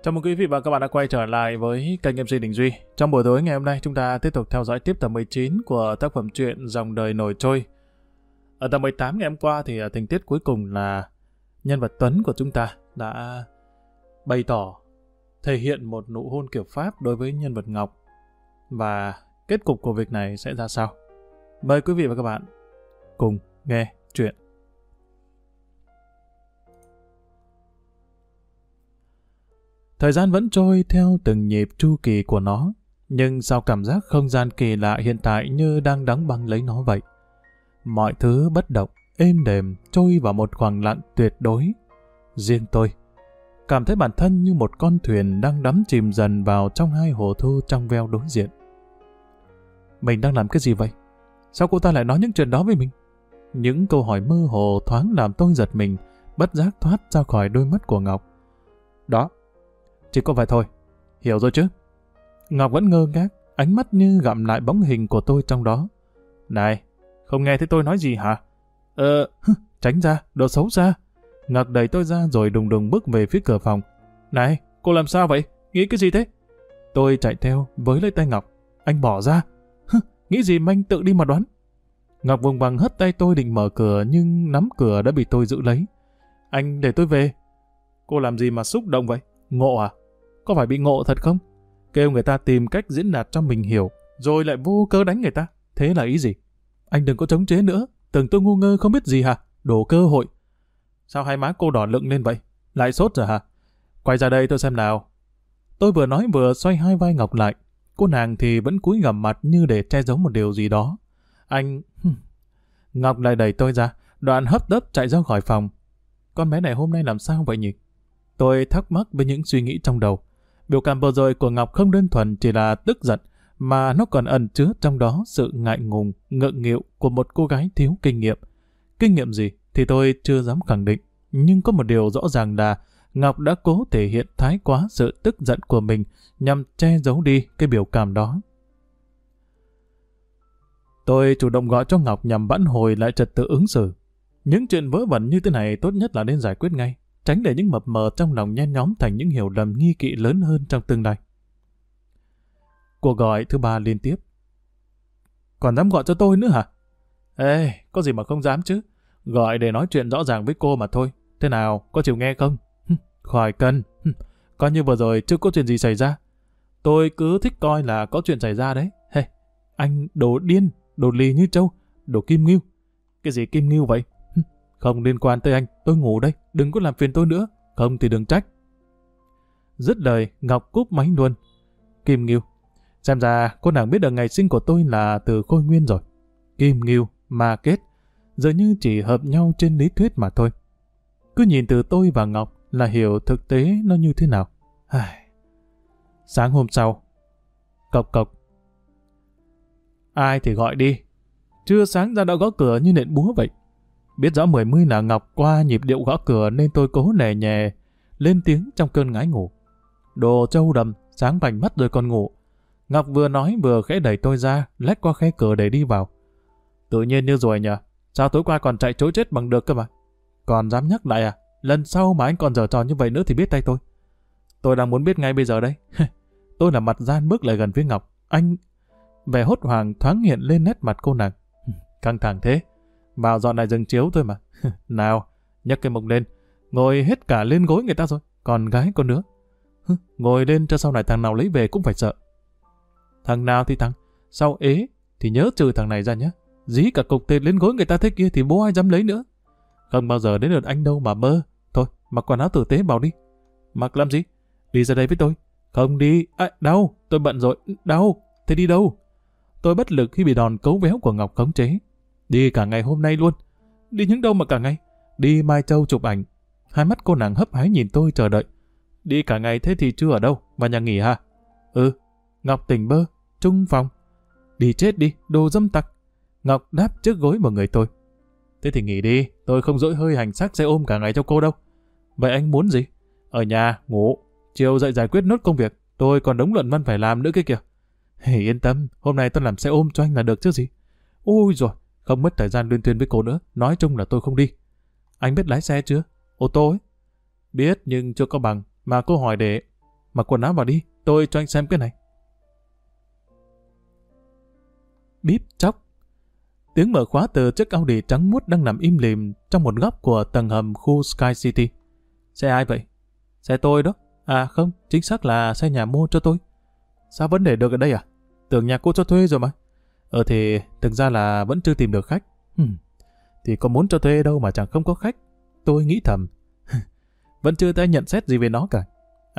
Chào mừng quý vị và các bạn đã quay trở lại với kênh MC Đình Duy. Trong buổi tối ngày hôm nay, chúng ta tiếp tục theo dõi tiếp tập 19 của tác phẩm truyện Dòng đời nổi trôi. Ở tập 18 ngày hôm qua thì tình tiết cuối cùng là nhân vật Tuấn của chúng ta đã bày tỏ, thể hiện một nụ hôn kiểu Pháp đối với nhân vật Ngọc. Và kết cục của việc này sẽ ra sao? Mời quý vị và các bạn cùng nghe chuyện. Thời gian vẫn trôi theo từng nhịp chu kỳ của nó, nhưng sao cảm giác không gian kỳ lạ hiện tại như đang đóng băng lấy nó vậy. Mọi thứ bất động, êm đềm, trôi vào một khoảng lặng tuyệt đối. Riêng tôi, cảm thấy bản thân như một con thuyền đang đắm chìm dần vào trong hai hồ thu trong veo đối diện. Mình đang làm cái gì vậy? Sao cô ta lại nói những chuyện đó với mình? Những câu hỏi mơ hồ thoáng làm tôi giật mình, bất giác thoát ra khỏi đôi mắt của Ngọc. Đó, chỉ có vậy thôi, hiểu rồi chứ? Ngọc vẫn ngơ ngác, ánh mắt như gặm lại bóng hình của tôi trong đó. Này, không nghe thấy tôi nói gì hả? Tránh ra, đồ xấu xa. Ngọc đẩy tôi ra rồi đùng đùng bước về phía cửa phòng. Này, cô làm sao vậy? Nghĩ cái gì thế? Tôi chạy theo, với lấy tay Ngọc. Anh bỏ ra. Nghĩ gì mà anh tự đi mà đoán. Ngọc vùng vằng hất tay tôi định mở cửa nhưng nắm cửa đã bị tôi giữ lấy. Anh để tôi về. Cô làm gì mà xúc động vậy? Ngộ à? Có phải bị ngộ thật không? Kêu người ta tìm cách diễn đạt cho mình hiểu, rồi lại vô cớ đánh người ta. Thế là ý gì? Anh đừng có chống chế nữa. Tưởng tôi ngu ngơ không biết gì hả? Đổ cơ hội. Sao hai má cô đỏ lựng lên vậy? Lại sốt rồi hả? Quay ra đây tôi xem nào. Tôi vừa nói vừa xoay hai vai Ngọc lại. Cô nàng thì vẫn cúi gằm mặt như để che giấu một điều gì đó. Anh... Ngọc lại đẩy tôi ra, đoạn hấp tấp chạy ra khỏi phòng. Con bé này hôm nay làm sao vậy nhỉ? Tôi thắc mắc với những suy nghĩ trong đầu. Biểu cảm vừa rồi của Ngọc không đơn thuần chỉ là tức giận, mà nó còn ẩn chứa trong đó sự ngại ngùng, ngượng nghịu của một cô gái thiếu kinh nghiệm. Kinh nghiệm gì thì tôi chưa dám khẳng định, nhưng có một điều rõ ràng là Ngọc đã cố thể hiện thái quá sự tức giận của mình nhằm che giấu đi cái biểu cảm đó. Tôi chủ động gọi cho Ngọc nhằm vãn hồi lại trật tự ứng xử. Những chuyện vớ vẩn như thế này tốt nhất là nên giải quyết ngay, tránh để những mập mờ trong lòng nhen nhóm thành những hiểu lầm nghi kỵ lớn hơn trong tương lai. Cuộc gọi thứ 3 liên tiếp. Còn dám gọi cho tôi nữa hả? Ê, có gì mà không dám chứ. Gọi để nói chuyện rõ ràng với cô mà thôi. Thế nào, có chịu nghe không? Khỏi cần. Coi như vừa rồi chưa có chuyện gì xảy ra. Tôi cứ thích coi là có chuyện xảy ra đấy. Hey, anh đồ điên, đồ lì như trâu, đồ kim ngưu. Cái gì kim ngưu vậy? Không liên quan tới anh, tôi ngủ đây, đừng có làm phiền tôi nữa, không thì đừng trách. Dứt lời, Ngọc cúp máy luôn. Kim Ngưu. Xem ra cô nàng biết được ngày sinh của tôi là từ Khôi Nguyên rồi. Kim Ngưu, ma kết, giờ như chỉ hợp nhau trên lý thuyết mà thôi. Cứ nhìn từ tôi và Ngọc là hiểu thực tế nó như thế nào. Sáng hôm sau. Cộc cộc. Ai thì gọi đi. Trưa sáng ra đã gõ cửa như nện búa vậy. Biết rõ 10 là Ngọc qua nhịp điệu gõ cửa nên tôi cố nề nhẹ lên tiếng trong cơn ngái ngủ. Đồ trâu đầm, sáng vành mắt rồi còn ngủ. Ngọc vừa nói vừa khẽ đẩy tôi ra, lách qua khe cửa để đi vào. Tự nhiên như rồi nhỉ? Sao tối qua còn chạy trối chết bằng được cơ mà? Còn dám nhắc lại à? Lần sau mà anh còn giở trò như vậy nữa thì biết tay tôi. Tôi đang muốn biết ngay bây giờ đấy. Tôi là mặt gian bước lại gần với Ngọc. Anh... Vẻ hốt hoảng thoáng hiện lên nét mặt cô nàng. Căng thẳng thế. Vào dọn lại giường chiếu thôi mà. Nào, nhấc cái mông lên. Ngồi hết cả lên gối người ta rồi. Còn gái con nữa. Ngồi lên cho sau này thằng nào lấy về cũng phải sợ. Thằng nào thì thằng. Sau ế thì nhớ trừ thằng này ra nhé. Dí cả cục thịt lên gối người ta thế kia thì bố ai dám lấy nữa. Không bao giờ đến lượt anh đâu mà mơ. Thôi, mặc quần áo tử tế vào đi. Mặc làm gì? Đi ra đây với tôi. Không đi. Đau. Tôi bận rồi. Đau. Thế đi đâu? Tôi bất lực khi bị đòn cấu véo của Ngọc khống chế. Đi cả ngày hôm nay luôn. Đi những đâu mà cả ngày? Đi Mai Châu chụp ảnh. Hai mắt cô nàng hấp hái nhìn tôi chờ đợi. Đi cả ngày thế thì chưa ở đâu? Vào nhà nghỉ hả? Ngọc tỉnh bơ. Trung phòng. Đi chết đi, đồ dâm tặc. Ngọc đáp trước gối vào người tôi. Thế thì nghỉ đi, tôi không dỗi hơi hành xác xe ôm cả ngày cho cô đâu. Vậy anh muốn gì? Ở nhà, ngủ. Chiều dậy giải quyết nốt công việc. Tôi còn đống luận văn phải làm nữa kia kìa. Yên tâm, hôm nay tôi làm xe ôm cho anh là được chứ gì. Ôi rồi, không mất thời gian luyên thuyên với cô nữa. Nói chung là tôi không đi. Anh biết lái xe chưa? Ô tô ấy. Biết nhưng chưa có bằng. Mà cô hỏi để... mặc quần áo vào đi, tôi cho anh xem cái này. Bíp chóc. Tiếng mở khóa từ chiếc Audi trắng muốt đang nằm im lìm trong một góc của tầng hầm khu Sky City. Xe ai vậy? Xe tôi đó. À không, chính xác là xe nhà mua cho tôi. Sao vẫn để được ở đây à? Tưởng nhà cô cho thuê rồi mà. Thì thực ra là vẫn chưa tìm được khách. Thì có muốn cho thuê đâu mà chẳng không có khách. Tôi nghĩ thầm. Vẫn chưa thấy nhận xét gì về nó cả.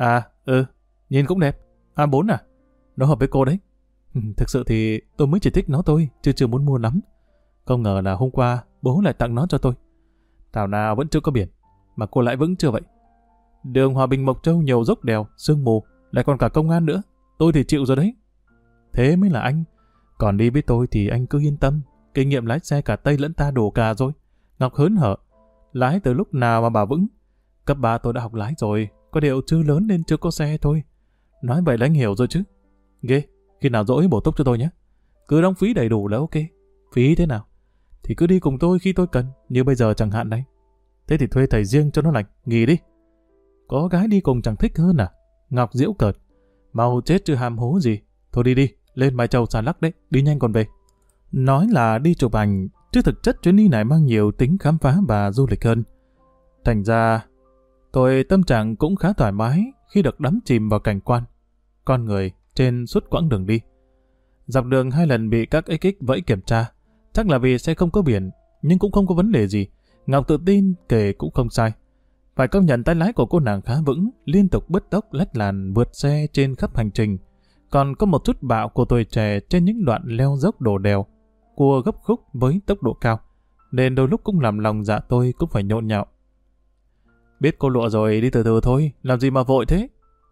Nhìn cũng đẹp. A4 à? Nó hợp với cô đấy. Thực sự thì tôi mới chỉ thích nó thôi, chứ chưa muốn mua lắm. Không ngờ là hôm qua bố lại tặng nó cho tôi. Thảo nào vẫn chưa có biển, mà cô lại vững chưa vậy. Đường Hòa Bình Mộc Châu nhiều dốc đèo, sương mù, lại còn cả công an nữa. Tôi thì chịu rồi đấy. Thế mới là anh. Còn đi với tôi thì anh cứ yên tâm. Kinh nghiệm lái xe cả Tây lẫn ta đủ cả rồi. Ngọc hớn hở. Lái từ lúc nào mà bà vững. Cấp 3 tôi đã học lái rồi. Có điều chưa lớn nên chưa có xe thôi. Nói vậy là anh hiểu rồi chứ. Ghê. Khi nào rỗi bổ túc cho tôi nhé. Cứ đóng phí đầy đủ là ok. Phí thế nào? Thì cứ đi cùng tôi khi tôi cần. Như bây giờ chẳng hạn đấy. Thế thì thuê thầy riêng cho nó lành. Nghỉ đi. Có gái đi cùng chẳng thích hơn à? Ngọc giễu cợt. Mau chết chứ ham hố gì. Thôi đi đi. Lên Mai Châu xà lắc đấy. Đi nhanh còn về. Nói là đi chụp ảnh. Chứ thực chất chuyến đi này mang nhiều tính khám phá và du lịch hơn. Thành ra tôi tâm trạng cũng khá thoải mái khi được đắm chìm vào cảnh quan, con người trên suốt quãng đường đi. Dọc đường 2 lần bị các ekip vẫy kiểm tra, chắc là vì xe không có biển, nhưng cũng không có vấn đề gì. Ngọc tự tin kể cũng không sai. Phải công nhận tay lái của cô nàng khá vững, liên tục bứt tốc lách làn vượt xe trên khắp hành trình. Còn có một chút bạo của tuổi trẻ trên những đoạn leo dốc đổ đèo, cua gấp khúc với tốc độ cao, nên đôi lúc cũng làm lòng dạ tôi cũng phải nhộn nhạo. Biết cô lụa rồi, đi từ từ thôi, làm gì mà vội thế?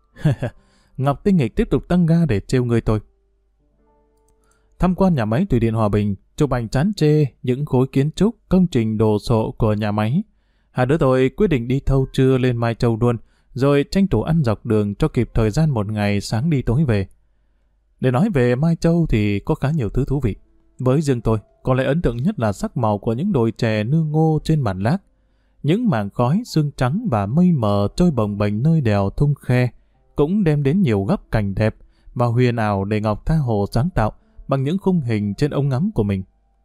Ngọc tinh nghịch tiếp tục tăng ga để trêu người tôi. Tham quan nhà máy thủy điện Hòa Bình, chụp ảnh chán chê những khối kiến trúc, công trình đồ sộ của nhà máy. Hai đứa tôi quyết định đi thâu trưa lên Mai Châu luôn, rồi tranh thủ ăn dọc đường cho kịp thời gian một ngày sáng đi tối về. Để nói về Mai Châu thì có khá nhiều thứ thú vị. Với riêng tôi, có lẽ ấn tượng nhất là sắc màu của những đồi chè nương ngô trên bản lác. Những mảng khói sương trắng và mây mờ trôi bồng bềnh nơi đèo thung khe cũng đem đến nhiều góc cảnh đẹp và huyền ảo để Ngọc tha hồ sáng tạo bằng những khung hình trên ống ngắm của mình.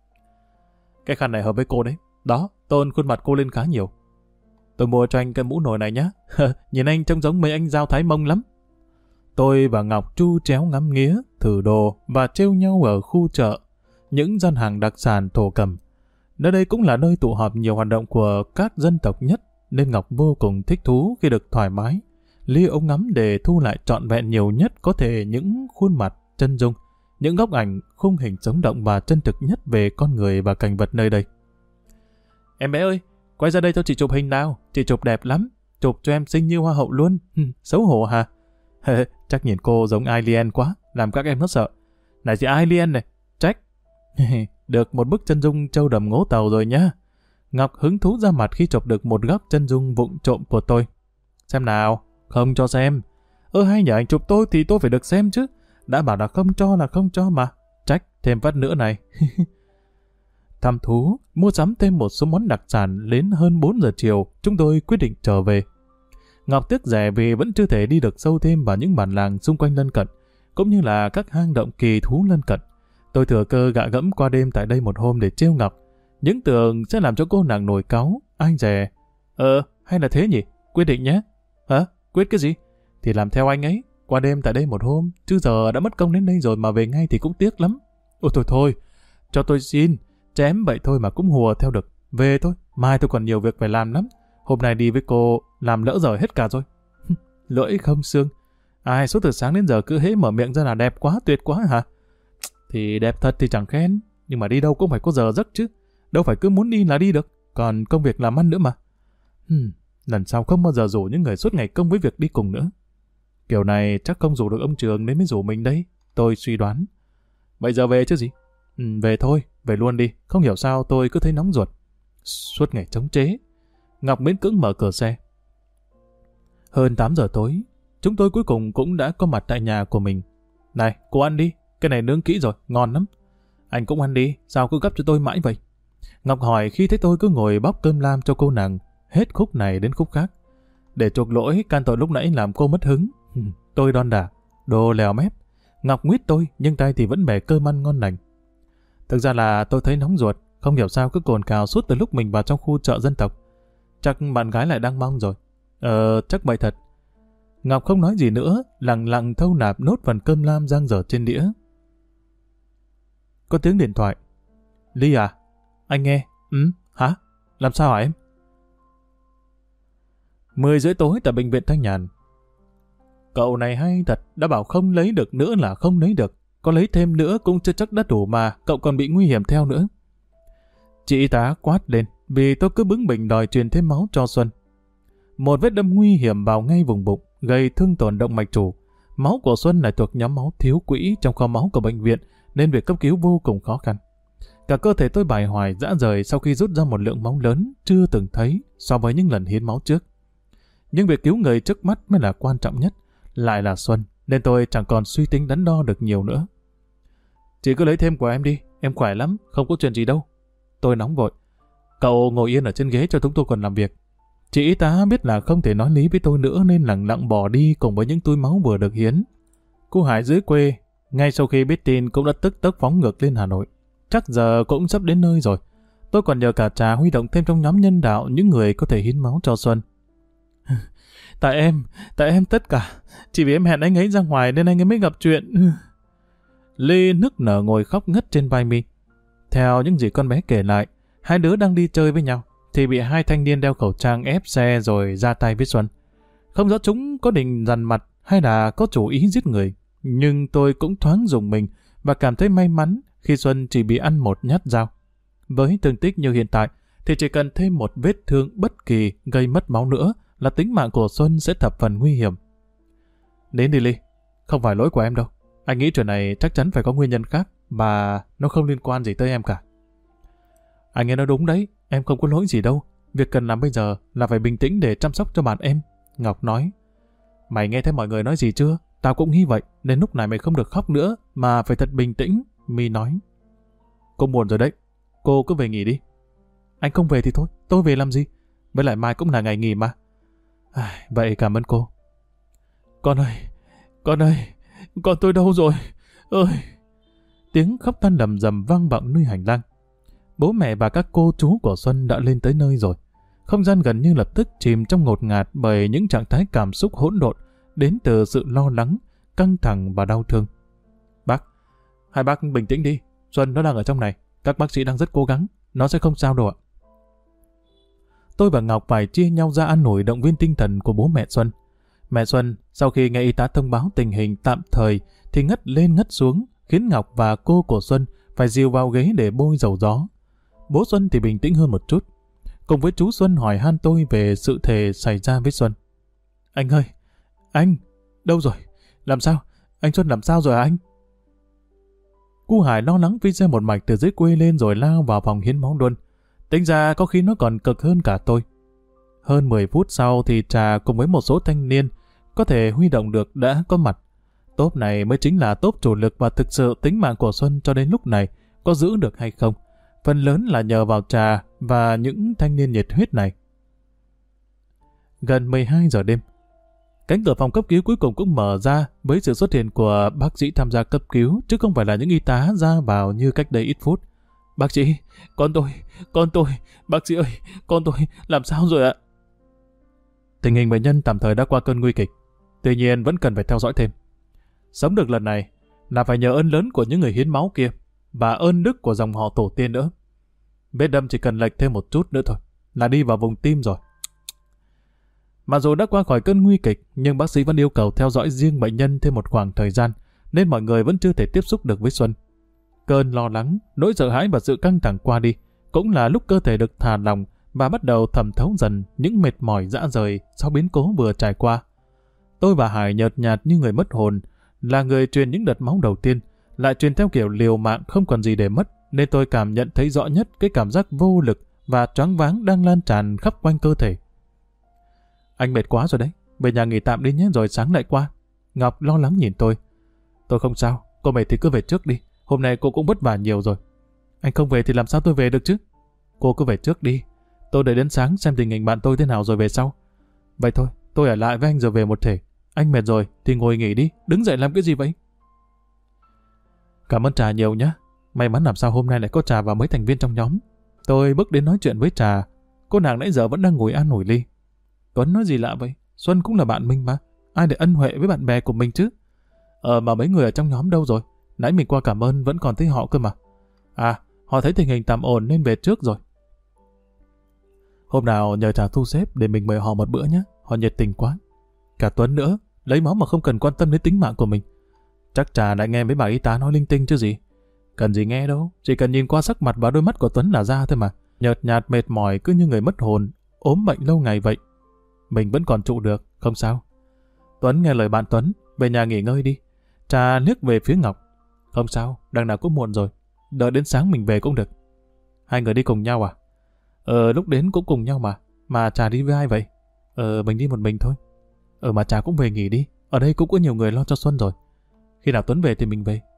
Cái khăn này hợp với cô đấy. Đó, tôn khuôn mặt cô lên khá nhiều. Tôi mua cho anh cái mũ nồi này nhá. Nhìn anh trông giống mấy anh Dao Thái Mông lắm. Tôi và Ngọc chu chéo ngắm nghía, thử đồ và trêu nhau ở khu chợ, những gian hàng đặc sản thổ cẩm. Nơi đây cũng là nơi tụ họp nhiều hoạt động của các dân tộc nhất, nên Ngọc vô cùng thích thú khi được thoải mái lia ống ngắm để thu lại trọn vẹn nhiều nhất có thể những khuôn mặt chân dung, những góc ảnh, khung hình sống động và chân thực nhất về con người và cảnh vật nơi đây. Em bé ơi, quay ra đây cho chị chụp hình nào, chị chụp đẹp lắm, chụp cho em xinh như hoa hậu luôn. Xấu hổ hả? Chắc nhìn cô giống alien quá, làm các em nó sợ. Này chị alien này, trách. Được một bức chân dung châu đầm Ngố Tàu rồi nhá. Ngọc hứng thú ra mặt khi chụp được một góc chân dung vụng trộm của tôi. Xem nào, không cho xem. Hay nhờ anh chụp tôi thì tôi phải được xem chứ. Đã bảo là không cho mà. Trách thêm phát nữa này. Thăm thú, mua sắm thêm một số món đặc sản đến hơn 4 giờ chiều, chúng tôi quyết định trở về. Ngọc tiếc rẻ vì vẫn chưa thể đi được sâu thêm vào những bản làng xung quanh lân cận, cũng như là các hang động kỳ thú lân cận. Tôi thừa cơ gạ gẫm qua đêm tại đây một hôm để trêu Ngọc. Những tưởng sẽ làm cho cô nàng nổi cáu, anh dè. Hay là thế nhỉ? Quyết định nhé. Hả? Quyết cái gì? Thì làm theo anh ấy, qua đêm tại đây một hôm, chứ giờ đã mất công đến đây rồi mà về ngay thì cũng tiếc lắm. Ôi thôi, cho tôi xin, chém vậy thôi mà cũng hùa theo được. Về thôi, mai tôi còn nhiều việc phải làm lắm. Hôm nay đi với cô, làm lỡ rồi hết cả rồi. Lưỡi không xương. Ai suốt từ sáng đến giờ cứ hễ mở miệng ra là đẹp quá, tuyệt quá hả? Thì đẹp thật thì chẳng khen, nhưng mà đi đâu cũng phải có giờ giấc chứ. Đâu phải cứ muốn đi là đi được, còn công việc làm ăn nữa mà. Lần sau không bao giờ rủ những người suốt ngày công với việc đi cùng nữa. Kiểu này chắc không rủ được ông Trường nên mới rủ mình đấy, tôi suy đoán. Vậy giờ về chứ gì? Về thôi, về luôn đi, không hiểu sao tôi cứ thấy nóng ruột. Suốt ngày chống chế. Ngọc miễn cưỡng mở cửa xe. Hơn 8 giờ tối, chúng tôi cuối cùng cũng đã có mặt tại nhà của mình. Này, cô ăn đi, cái này nướng kỹ rồi, ngon lắm. Anh cũng ăn đi, sao cứ gấp cho tôi mãi vậy? Ngọc hỏi khi thấy tôi cứ ngồi bóc cơm lam cho cô nàng, hết khúc này đến khúc khác. Để chuộc lỗi can tội lúc nãy làm cô mất hứng. Tôi đon đả, đồ lèo mép. Ngọc nguyết tôi, nhưng tay thì vẫn bẻ cơm ăn ngon lành. Thực ra là tôi thấy nóng ruột, không hiểu sao cứ cồn cào suốt từ lúc mình vào trong khu chợ dân tộc. Chắc bạn gái lại đang mong rồi. Chắc vậy thật. Ngọc không nói gì nữa, lặng lặng thâu nạp nốt phần cơm lam dang dở trên đĩa. Có tiếng điện thoại. Ly à? Anh nghe. Hả? Làm sao hả em? 10:30 tối tại bệnh viện Thanh Nhàn. Cậu này hay thật, đã bảo không lấy được nữa là không lấy được. Có lấy thêm nữa cũng chưa chắc đã đủ mà, cậu còn bị nguy hiểm theo nữa. Chị y tá quát lên, vì tôi cứ bướng bỉnh đòi truyền thêm máu cho Xuân. Một vết đâm nguy hiểm vào ngay vùng bụng, gây thương tổn động mạch chủ. Máu của Xuân lại thuộc nhóm máu thiếu quỹ trong kho máu của bệnh viện, nên việc cấp cứu vô cùng khó khăn. Cả cơ thể tôi bàng hoàng rã rời sau khi rút ra một lượng máu lớn chưa từng thấy so với những lần hiến máu trước. Nhưng việc cứu người trước mắt mới là quan trọng nhất, lại là Xuân, nên tôi chẳng còn suy tính đắn đo được nhiều nữa. Chị cứ lấy thêm của em đi, em khỏe lắm, không có chuyện gì đâu. Tôi nóng vội. Cậu ngồi yên ở trên ghế cho chúng tôi còn làm việc. Chị y tá biết là không thể nói lý với tôi nữa nên lặng lặng bỏ đi cùng với những túi máu vừa được hiến. Cô Hải dưới quê, ngay sau khi biết tin cũng đã tức tốc phóng ngược lên Hà Nội. Chắc giờ cũng sắp đến nơi rồi. Tôi còn nhờ cả Trà huy động thêm trong nhóm nhân đạo những người có thể hiến máu cho Xuân. Tại em tất cả. Chỉ vì em hẹn anh ấy ra ngoài nên anh ấy mới gặp chuyện. Lê nức nở ngồi khóc ngất trên vai mi. Theo những gì con bé kể lại, hai đứa đang đi chơi với nhau, thì bị hai thanh niên đeo khẩu trang ép xe rồi ra tay với Xuân. Không rõ chúng có định dằn mặt hay là có chủ ý giết người, nhưng tôi cũng thoáng rùng mình và cảm thấy may mắn khi Xuân chỉ bị ăn một nhát dao. Với thương tích như hiện tại, thì chỉ cần thêm một vết thương bất kỳ gây mất máu nữa là tính mạng của Xuân sẽ thập phần nguy hiểm. Đến đi Ly, không phải lỗi của em đâu. Anh nghĩ chuyện này chắc chắn phải có nguyên nhân khác mà nó không liên quan gì tới em cả. Anh ấy nói đúng đấy, em không có lỗi gì đâu. Việc cần làm bây giờ là phải bình tĩnh để chăm sóc cho bạn em. Ngọc nói. Mày nghe thấy mọi người nói gì chưa? Tao cũng nghĩ vậy, nên lúc này mày không được khóc nữa mà phải thật bình tĩnh. My nói. Cô buồn rồi đấy, cô cứ về nghỉ đi. Anh không về thì thôi, tôi về làm gì? Với lại mai cũng là ngày nghỉ mà. Vậy cảm ơn cô. Con ơi, con tôi đâu rồi? Ơi! Tiếng khóc than lầm rầm vang vọng nơi hành lang. Bố mẹ và các cô chú của Xuân đã lên tới nơi rồi. Không gian gần như lập tức chìm trong ngột ngạt bởi những trạng thái cảm xúc hỗn độn đến từ sự lo lắng, căng thẳng và đau thương. Hai bác bình tĩnh đi. Xuân nó đang ở trong này. Các bác sĩ đang rất cố gắng. Nó sẽ không sao đâu ạ. Tôi và Ngọc phải chia nhau ra an ủi động viên tinh thần của bố mẹ Xuân. Mẹ Xuân, sau khi nghe y tá thông báo tình hình tạm thời, thì ngất lên ngất xuống, khiến Ngọc và cô của Xuân phải dìu vào ghế để bôi dầu gió. Bố Xuân thì bình tĩnh hơn một chút. Cùng với chú Xuân hỏi han tôi về sự thể xảy ra với Xuân. Anh ơi, anh, đâu rồi? Làm sao? Anh Xuân làm sao rồi hả anh? Cô Hải lo lắng phi xe một mạch từ dưới quê lên rồi lao vào phòng hiến máu luôn. Tính ra có khi nó còn cực hơn cả tôi. Hơn 10 phút sau thì Trà cùng với một số thanh niên có thể huy động được đã có mặt. Tốp này mới chính là tốp chủ lực và thực sự tính mạng của Xuân cho đến lúc này có giữ được hay không. Phần lớn là nhờ vào Trà và những thanh niên nhiệt huyết này. Gần 12 giờ đêm, cánh cửa phòng cấp cứu cuối cùng cũng mở ra với sự xuất hiện của bác sĩ tham gia cấp cứu, chứ không phải là những y tá ra vào như cách đây ít phút. Bác sĩ, con tôi, bác sĩ ơi, con tôi, làm sao rồi ạ? Tình hình bệnh nhân tạm thời đã qua cơn nguy kịch, tuy nhiên vẫn cần phải theo dõi thêm. Sống được lần này là phải nhờ ơn lớn của những người hiến máu kia và ơn đức của dòng họ tổ tiên nữa. Vết đâm chỉ cần lệch thêm một chút nữa thôi là đi vào vùng tim rồi. Mặc dù đã qua khỏi cơn nguy kịch, nhưng bác sĩ vẫn yêu cầu theo dõi riêng bệnh nhân thêm một khoảng thời gian, nên mọi người vẫn chưa thể tiếp xúc được với Xuân. Cơn lo lắng, nỗi sợ hãi và sự căng thẳng qua đi, cũng là lúc cơ thể được thả lỏng và bắt đầu thẩm thấu dần những mệt mỏi rã rời sau biến cố vừa trải qua. Tôi và Hải nhợt nhạt như người mất hồn, là người truyền những đợt máu đầu tiên, lại truyền theo kiểu liều mạng không còn gì để mất, nên tôi cảm nhận thấy rõ nhất cái cảm giác vô lực và choáng váng đang lan tràn khắp quanh cơ thể. Anh mệt quá rồi đấy, về nhà nghỉ tạm đi nhé rồi sáng lại qua. Ngọc lo lắng nhìn tôi. Tôi không sao, cô mệt thì cứ về trước đi, hôm nay cô cũng vất vả nhiều rồi. Anh không về thì làm sao tôi về được chứ? Cô cứ về trước đi, tôi đợi đến sáng xem tình hình bạn tôi thế nào rồi về sau. Vậy thôi, tôi ở lại với anh rồi về một thể. anh mệt rồi thì ngồi nghỉ đi, đứng dậy làm cái gì vậy? Cảm ơn Trà nhiều nhé. May mắn làm sao hôm nay lại có Trà và mấy thành viên trong nhóm. Tôi bước đến nói chuyện với Trà. Cô nàng nãy giờ vẫn đang ngồi an ủi Ly. Tuấn nói gì lạ vậy? Xuân cũng là bạn mình mà. Ai để ân huệ với bạn bè của mình chứ? Mà mấy người ở trong nhóm đâu rồi? Nãy mình qua cảm ơn vẫn còn thấy họ cơ mà. À, họ thấy tình hình tạm ổn nên về trước rồi. Hôm nào nhờ Trà thu xếp để mình mời họ một bữa nhé. Họ nhiệt tình quá. Cả Tuấn nữa, lấy máu mà không cần quan tâm đến tính mạng của mình. Chắc Trà đã nghe mấy bà y tá nói linh tinh chứ gì. Cần gì nghe đâu, chỉ cần nhìn qua sắc mặt và đôi mắt của Tuấn là ra thôi mà. Nhợt nhạt mệt mỏi cứ như người mất hồn, ốm bệnh lâu ngày vậy. Mình vẫn còn trụ được, không sao. Tuấn nghe lời bạn Tuấn, về nhà nghỉ ngơi đi. Trà liếc về phía Ngọc. Không sao, đằng nào cũng muộn rồi. Đợi đến sáng mình về cũng được. Hai người đi cùng nhau à? Lúc đến cũng cùng nhau mà. Mà Trà đi với ai vậy? Mình đi một mình thôi. Mà Trà cũng về nghỉ đi. Ở đây cũng có nhiều người lo cho Xuân rồi. Khi nào Tuấn về thì mình về.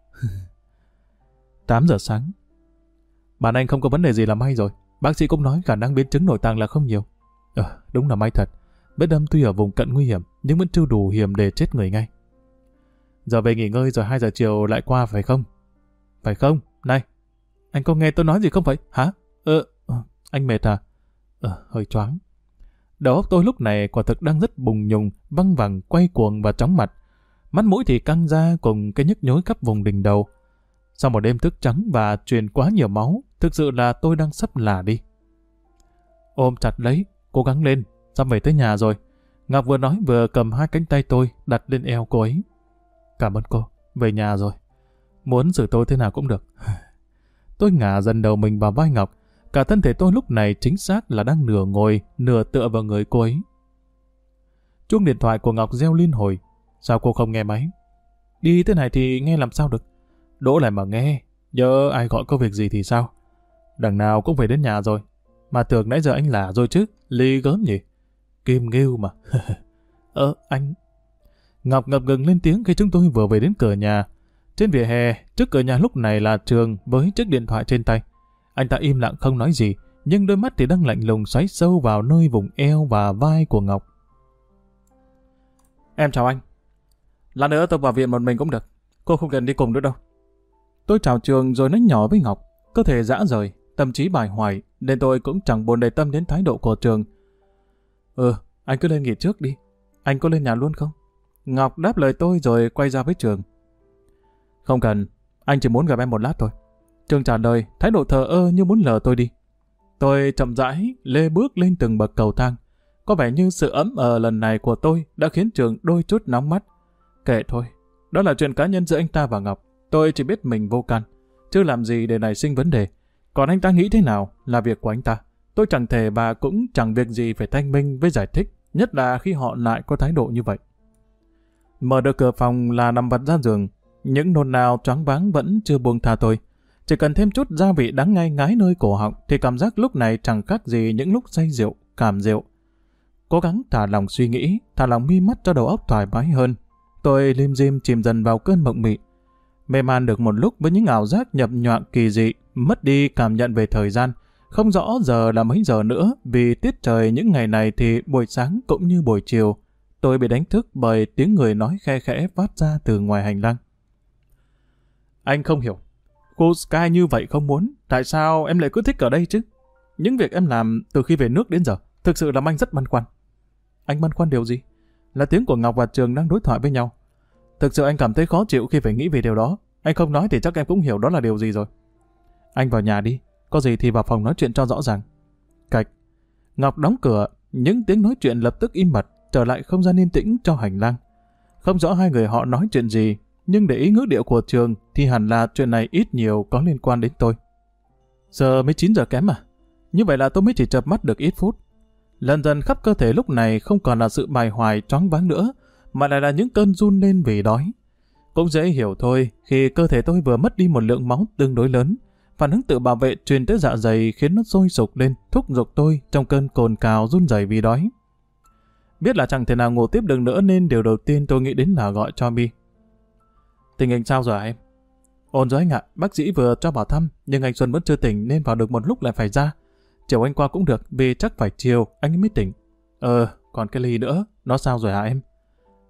8 giờ sáng. Bạn anh không có vấn đề gì là may rồi. Bác sĩ cũng nói khả năng biến chứng nội tạng là không nhiều. Đúng là may thật. Vết đâm tuy ở vùng cận nguy hiểm, nhưng vẫn chưa đủ hiểm để chết người ngay. Giờ về nghỉ ngơi rồi 2 giờ chiều lại qua phải không? Phải không? Này, anh có nghe tôi nói gì không vậy? Hả? Anh mệt à? Hơi choáng. Đầu óc tôi lúc này quả thực đang rất bùng nhùng, văng vẳng, quay cuồng và chóng mặt. Mắt mũi thì căng ra cùng cái nhức nhối khắp vùng đỉnh đầu. Sau một đêm thức trắng và truyền quá nhiều máu, thực sự là tôi đang sắp lả đi. Ôm chặt lấy, cố gắng lên, sắp về tới nhà rồi. Ngọc vừa nói vừa cầm 2 cánh tay tôi đặt lên eo cô ấy. Cảm ơn cô, về nhà rồi. Muốn xử tôi thế nào cũng được. Tôi ngả dần đầu mình vào vai Ngọc. Cả thân thể tôi lúc này chính xác là đang nửa ngồi, nửa tựa vào người cô ấy. Chuông điện thoại của Ngọc reo liên hồi. Sao cô không nghe máy? Đi thế này thì nghe làm sao được? Đỗ lại mà nghe. Nhớ ai gọi có việc gì thì sao? Đằng nào cũng về đến nhà rồi. Mà tưởng nãy giờ anh lả rồi chứ. Ly gớm nhỉ? Kim Ngưu mà. Anh... Ngọc ngập ngừng lên tiếng khi chúng tôi vừa về đến cửa nhà. Trên vỉa hè, trước cửa nhà lúc này là Trường với chiếc điện thoại trên tay. Anh ta im lặng không nói gì, nhưng đôi mắt thì đang lạnh lùng xoáy sâu vào nơi vùng eo và vai của Ngọc. Em chào anh. Lát nữa tôi vào viện một mình cũng được. Cô không cần đi cùng nữa đâu. Tôi chào Trường rồi nói nhỏ với Ngọc. Cơ thể dã rời, tâm trí bài hoài, nên tôi cũng chẳng buồn để tâm đến thái độ của Trường. Anh cứ lên nghỉ trước đi. Anh có lên nhà luôn không? Ngọc đáp lời tôi rồi quay ra với Trường. Không cần, anh chỉ muốn gặp em một lát thôi. Trường trả lời, thái độ thờ ơ như muốn lờ tôi đi. Tôi chậm rãi lê bước lên từng bậc cầu thang. Có vẻ như sự ấm lần này của tôi đã khiến Trường đôi chút nóng mắt. Kệ thôi, đó là chuyện cá nhân giữa anh ta và Ngọc. Tôi chỉ biết mình vô can, chứ làm gì để nảy sinh vấn đề. Còn anh ta nghĩ thế nào là việc của anh ta. Tôi chẳng thể và cũng chẳng việc gì phải thanh minh với giải thích, nhất là khi họ lại có thái độ như vậy. Mở được cửa phòng là nằm vật ra giường. Những nôn nao choáng váng vẫn chưa buông tha tôi. Chỉ cần thêm chút gia vị đắng ngay ngái nơi cổ họng thì cảm giác lúc này chẳng khác gì những lúc say rượu, cảm rượu. Cố gắng thả lòng suy nghĩ, thả lòng mi mắt cho đầu óc thoải mái hơn. Tôi lim dim chìm dần vào cơn mộng mị. Mê man được một lúc với những ảo giác nhập nhoạng kỳ dị, mất đi cảm nhận về thời gian. Không rõ giờ là mấy giờ nữa vì tiết trời những ngày này thì buổi sáng cũng như buổi chiều. Tôi bị đánh thức bởi tiếng người nói khe khẽ phát ra từ ngoài hành lang. Anh không hiểu. Cô Sky như vậy không muốn. Tại sao em lại cứ thích ở đây chứ? Những việc em làm từ khi về nước đến giờ thực sự làm anh rất băn khoăn. Anh băn khoăn điều gì? Là tiếng của Ngọc và Trường đang đối thoại với nhau. Thực sự anh cảm thấy khó chịu khi phải nghĩ về điều đó. Anh không nói thì chắc em cũng hiểu đó là điều gì rồi. Anh vào nhà đi. Có gì thì vào phòng nói chuyện cho rõ ràng. Cạch. Ngọc đóng cửa. Những tiếng nói chuyện lập tức im bặt, trở lại không gian yên tĩnh cho hành lang. Không rõ hai người họ nói chuyện gì, nhưng để ý ngữ điệu của Trường thì hẳn là chuyện này ít nhiều có liên quan đến tôi. Giờ mới 9 giờ kém à? Như vậy là tôi mới chỉ chợp mắt được ít phút. Lần dần khắp cơ thể lúc này không còn là sự bài hoài choáng váng nữa, mà lại là những cơn run lên vì đói. Cũng dễ hiểu thôi, khi cơ thể tôi vừa mất đi một lượng máu tương đối lớn, phản ứng tự bảo vệ truyền tới dạ dày khiến nó sôi sục lên, thúc giục tôi trong cơn cồn cào run rẩy vì đói. Biết là chẳng thể nào ngủ tiếp được nữa nên điều đầu tiên tôi nghĩ đến là gọi cho My. Tình hình sao rồi hả em? Ổn rồi anh ạ, bác sĩ vừa cho vào thăm, nhưng anh Xuân vẫn chưa tỉnh nên vào được một lúc lại phải ra. Chiều anh qua cũng được, vì chắc phải chiều anh ấy mới tỉnh. Còn cái Ly nữa, nó sao rồi hả em?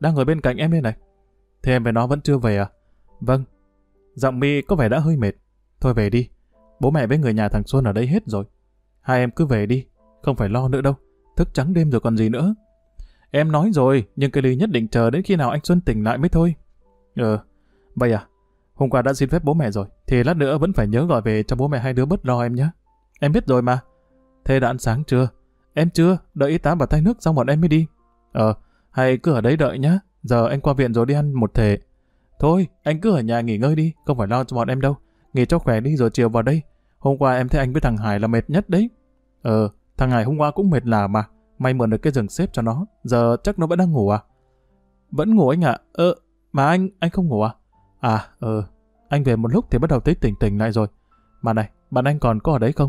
đang ở bên cạnh em đây này. Thế em với nó vẫn chưa về à? Vâng. Giọng My có vẻ đã hơi mệt. Thôi về đi. Bố mẹ với người nhà thằng Xuân ở đây hết rồi. Hai em cứ về đi. Không phải lo nữa đâu. Thức trắng đêm rồi còn gì nữa. Em nói rồi, nhưng cái ly nhất định chờ đến khi nào anh Xuân tỉnh lại mới thôi. Vậy à? Hôm qua đã xin phép bố mẹ rồi. Thì lát nữa vẫn phải nhớ gọi về cho bố mẹ hai đứa bớt lo em nhé. Em biết rồi mà. Thế đã ăn sáng chưa? Em chưa, đợi y tá vào tay nước xong bọn em mới đi. Hay cứ ở đấy đợi nhá. Giờ anh qua viện rồi đi ăn một thể. Thôi, anh cứ ở nhà nghỉ ngơi đi, không phải lo cho bọn em đâu. Nghỉ cho khỏe đi rồi chiều vào đây. Hôm qua em thấy anh với thằng Hải là mệt nhất đấy. Thằng Hải hôm qua cũng mệt lả mà. May mượn được cái giường xếp cho nó. Giờ chắc nó vẫn đang ngủ à? Vẫn ngủ anh ạ. Mà anh không ngủ à? Anh về một lúc thì bắt đầu thấy tỉnh tỉnh lại rồi. Mà này, bạn anh còn có ở đấy không?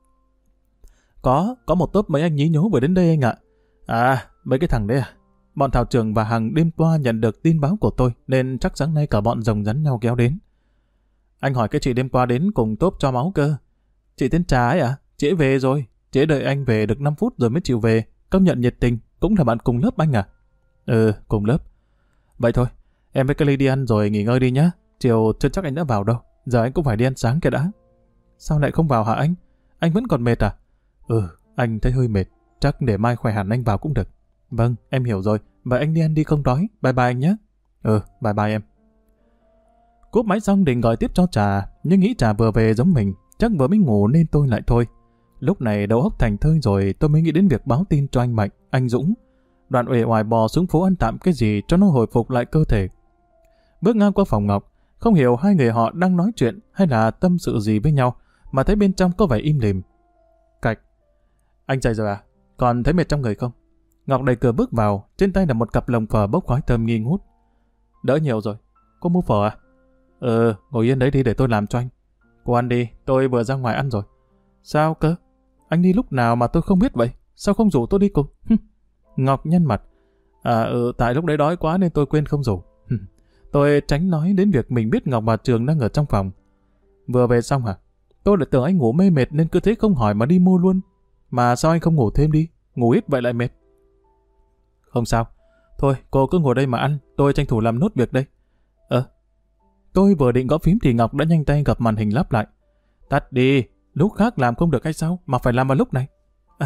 Có một tốp mấy anh nhí nhố vừa đến đây anh ạ. Mấy cái thằng đấy à? Bọn Thảo Trường và Hằng đêm qua nhận được tin báo của tôi nên chắc sáng nay cả bọn rồng rắn nhau kéo đến. Anh hỏi cái chị đêm qua đến cùng tốp cho máu cơ. Chị tên Trà ấy à? Chị ấy về rồi. Chị ấy đợi anh về được 5 phút rồi mới chịu về. Công nhận nhiệt tình. Cũng là bạn cùng lớp anh à? Cùng lớp. Vậy thôi, em với Kelly đi ăn rồi nghỉ ngơi đi nhá. Chiều chưa chắc anh đã vào đâu. Giờ anh cũng phải đi ăn sáng kia đã. Sao lại không vào hả anh? Anh vẫn còn mệt à? Anh thấy hơi mệt. Chắc để mai khỏe hẳn anh vào cũng được. Vâng, em hiểu rồi. Vậy anh đi ăn đi không đói. Bye bye anh nhé. Bye bye em. Cúp máy xong định gọi tiếp cho Trà, nhưng nghĩ Trà vừa về giống mình, chắc vừa mới ngủ nên tôi lại thôi. Lúc này đầu óc thành thơi rồi, tôi mới nghĩ đến việc báo tin cho anh Mạnh, anh Dũng. Đoạn uể oải bò xuống phố ăn tạm cái gì cho nó hồi phục lại cơ thể. Bước ngang qua phòng Ngọc, không hiểu hai người họ đang nói chuyện hay là tâm sự gì với nhau, mà thấy bên trong có vẻ im lìm. Cạch. Anh dậy rồi à? Còn thấy mệt trong người không? Ngọc đẩy cửa bước vào, trên tay là một cặp lồng phở bốc khói thơm nghi ngút. Đỡ nhiều rồi. Cô mua phở à? Ngồi yên đấy đi để tôi làm cho anh. Cô ăn đi, tôi vừa ra ngoài ăn rồi. Sao cơ? Anh đi lúc nào mà tôi không biết vậy? Sao không rủ tôi đi cùng? Ngọc nhăn mặt. Tại lúc đấy đói quá nên tôi quên không rủ. Tôi tránh nói đến việc mình biết Ngọc và Trường đang ở trong phòng. Vừa về xong hả? Tôi lại tưởng anh ngủ mê mệt nên cứ thế không hỏi mà đi mua luôn. Mà sao anh không ngủ thêm đi? Ngủ ít vậy lại mệt. Không sao. Thôi, cô cứ ngồi đây mà ăn. Tôi tranh thủ làm nốt việc đây. Tôi vừa định gõ phím thì Ngọc đã nhanh tay gặp màn hình lắp lại. Tắt đi. Lúc khác làm không được hay sao? Mà phải làm vào lúc này.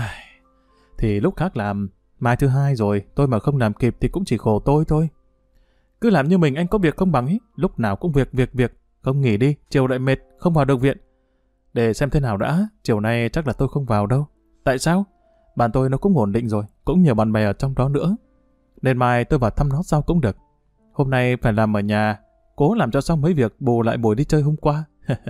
Thì lúc khác làm. Mai thứ hai rồi. Tôi mà không làm kịp thì cũng chỉ khổ tôi thôi. Cứ làm như mình anh có việc không bằng ý. Lúc nào cũng việc. Không nghỉ đi. Chiều lại mệt. Không vào được viện. Để xem thế nào đã. Chiều nay chắc là tôi không vào đâu. Tại sao? Bạn tôi nó cũng ổn định rồi. Cũng nhiều bạn bè ở trong đó nữa. Nên mai tôi vào thăm nó sau cũng được. Hôm nay phải làm ở nhà. Cố làm cho xong mấy việc bù lại buổi đi chơi hôm qua.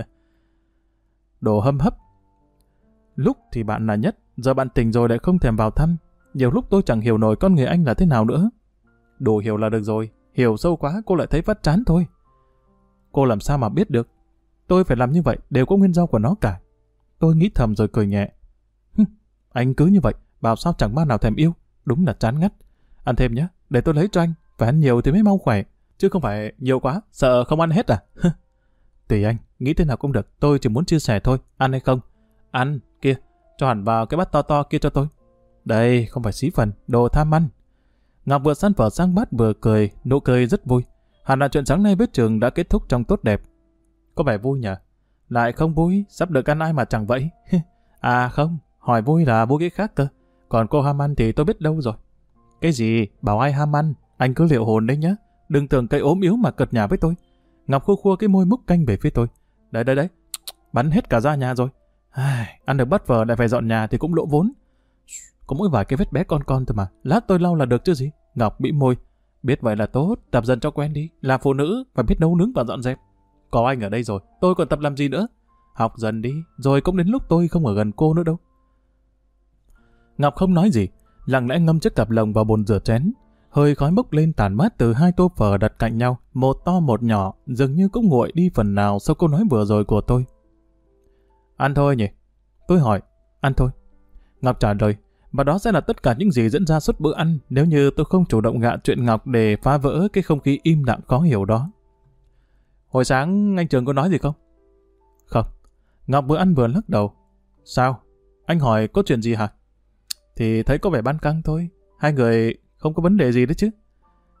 Đồ hâm hấp. Lúc thì bạn là nhất. Giờ bạn tỉnh rồi lại không thèm vào thăm. Nhiều lúc tôi chẳng hiểu nổi con người anh là thế nào nữa. Đủ hiểu là được rồi. Hiểu sâu quá cô lại thấy phát chán thôi. Cô làm sao mà biết được. Tôi phải làm như vậy đều có nguyên do của nó cả. Tôi nghĩ thầm rồi cười nhẹ. Anh cứ như vậy, bảo sao chẳng ma nào thèm yêu. Đúng là chán ngắt. Ăn thêm nhé, để tôi lấy cho anh. Phải ăn nhiều thì mới mau khỏe. Chứ không phải nhiều quá, sợ không ăn hết à? Tùy anh, nghĩ thế nào cũng được. Tôi chỉ muốn chia sẻ thôi, ăn hay không? Ăn, kia, cho hẳn vào cái bát to to kia cho tôi. Đây, không phải xí phần, đồ tham ăn. Ngọc vừa săn phở sang bát vừa cười, nụ cười rất vui. Hẳn là chuyện sáng nay với Trường đã kết thúc trong tốt đẹp. Có vẻ vui nhỉ? Lại không vui, sắp được ăn ai mà chẳng vậy. Không, hỏi vui là vui cái khác cơ. Còn cô ham ăn thì tôi biết đâu rồi. Cái gì? Bảo ai ham ăn? Anh cứ liệu hồn đấy nhá. Đừng tưởng cây ốm yếu mà cợt nhả với tôi. Ngọc khua khua cái môi múc canh về phía tôi. Đấy. Bắn hết cả ra nhà rồi. Ăn được bát phở lại phải dọn nhà thì cũng lỗ vốn. Có mỗi vài cái vết bé con thôi mà. Lát tôi lau là được chứ gì. Ngọc bĩm môi. Biết vậy là tốt. Tập dần cho quen đi. Là phụ nữ phải biết nấu nướng và dọn dẹp. Có anh ở đây rồi. Tôi còn tập làm gì nữa. Học dần đi. Rồi cũng đến lúc tôi không ở gần cô nữa đâu. Ngọc không nói gì. Lặng lẽ ngâm chiếc cặp lồng vào bồn rửa chén. Hơi khói bốc lên tàn mát từ hai tô phở đặt cạnh nhau, một to một nhỏ, dường như cũng nguội đi phần nào sau câu nói vừa rồi của tôi. Ăn thôi nhỉ? Tôi hỏi. Ăn thôi. Ngọc trả lời, và đó sẽ là tất cả những gì diễn ra suốt bữa ăn nếu như tôi không chủ động gạ chuyện Ngọc để phá vỡ cái không khí im lặng khó hiểu đó. Hồi sáng anh Trường có nói gì không? Không. Ngọc vừa ăn vừa lắc đầu. Sao? Anh hỏi có chuyện gì hả? Thì thấy có vẻ băn căng thôi. Hai người không có vấn đề gì đấy chứ.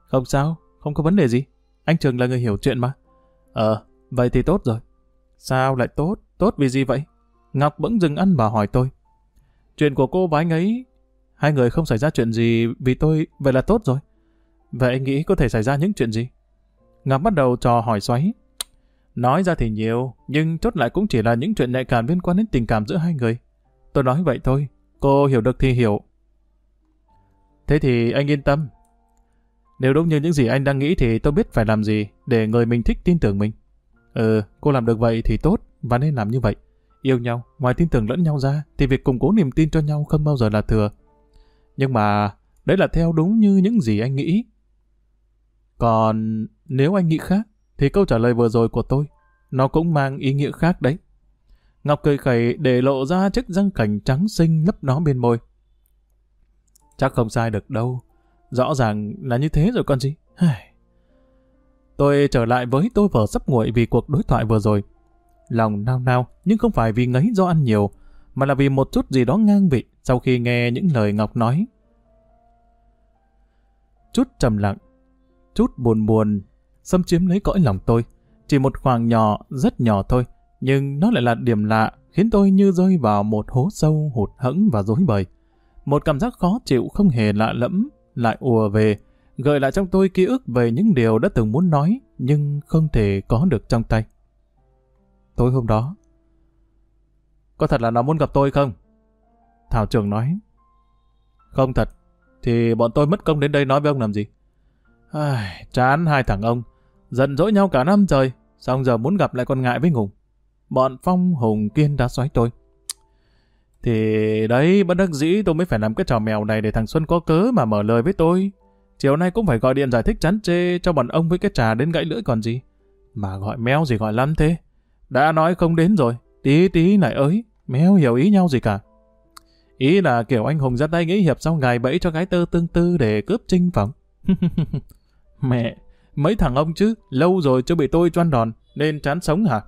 Không sao, không có vấn đề gì. Anh Trường là người hiểu chuyện mà. Vậy thì tốt rồi. Sao lại tốt? Tốt vì gì vậy? Ngọc bỗng dừng ăn và hỏi tôi. Chuyện của cô và anh ấy, hai người không xảy ra chuyện gì vì tôi, vậy là tốt rồi. Vậy anh nghĩ có thể xảy ra những chuyện gì? Ngọc bắt đầu trò hỏi xoáy. Nói ra thì nhiều, nhưng chốt lại cũng chỉ là những chuyện nhạy cảm liên quan đến tình cảm giữa hai người. Tôi nói vậy thôi, cô hiểu được thì hiểu. Thế thì anh yên tâm. Nếu đúng như những gì anh đang nghĩ thì tôi biết phải làm gì để người mình thích tin tưởng mình. Cô làm được vậy thì tốt và nên làm như vậy. Yêu nhau, ngoài tin tưởng lẫn nhau ra thì việc củng cố niềm tin cho nhau không bao giờ là thừa. Nhưng mà đấy là theo đúng như những gì anh nghĩ. Còn nếu anh nghĩ khác thì câu trả lời vừa rồi của tôi nó cũng mang ý nghĩa khác đấy. Ngọc cười khẩy để lộ ra chiếc răng cảnh trắng xinh lấp nó bên môi. Chắc không sai được đâu. Rõ ràng là như thế rồi con gì. Tôi trở lại với tôi vờ sắp nguội vì cuộc đối thoại vừa rồi. Lòng nao nao, nhưng không phải vì ngấy do ăn nhiều, mà là vì một chút gì đó ngang vị sau khi nghe những lời Ngọc nói. Chút trầm lặng, chút buồn buồn, xâm chiếm lấy cõi lòng tôi. Chỉ một khoảng nhỏ, rất nhỏ thôi, nhưng nó lại là điểm lạ, khiến tôi như rơi vào một hố sâu hụt hẫng và rối bời. Một cảm giác khó chịu không hề lạ lẫm, lại ùa về, gợi lại trong tôi ký ức về những điều đã từng muốn nói, nhưng không thể có được trong tay. Tối hôm đó, có thật là nó muốn gặp tôi không? Thảo trưởng nói. Không thật, thì bọn tôi mất công đến đây nói với ông làm gì? Chán hai thằng ông, giận dỗi nhau cả năm trời, xong giờ muốn gặp lại còn ngại với ngùng. Bọn Phong, Hùng, Kiên đã xoáy tôi. Thì đấy, bất đắc dĩ tôi mới phải làm cái trò mèo này để thằng Xuân có cớ mà mở lời với tôi. Chiều nay cũng phải gọi điện giải thích chán chê cho bọn ông với cái trà đến gãy lưỡi còn gì. Mà gọi méo gì gọi lắm thế. Đã nói không đến rồi, tí tí lại ới, méo hiểu ý nhau gì cả. Ý là kiểu anh Hùng ra tay nghĩ hiệp xong gài bẫy cho gái tơ tương tư để cướp trinh phỏng. Mẹ, mấy thằng ông chứ, lâu rồi chưa bị tôi choan đòn, nên chán sống hả?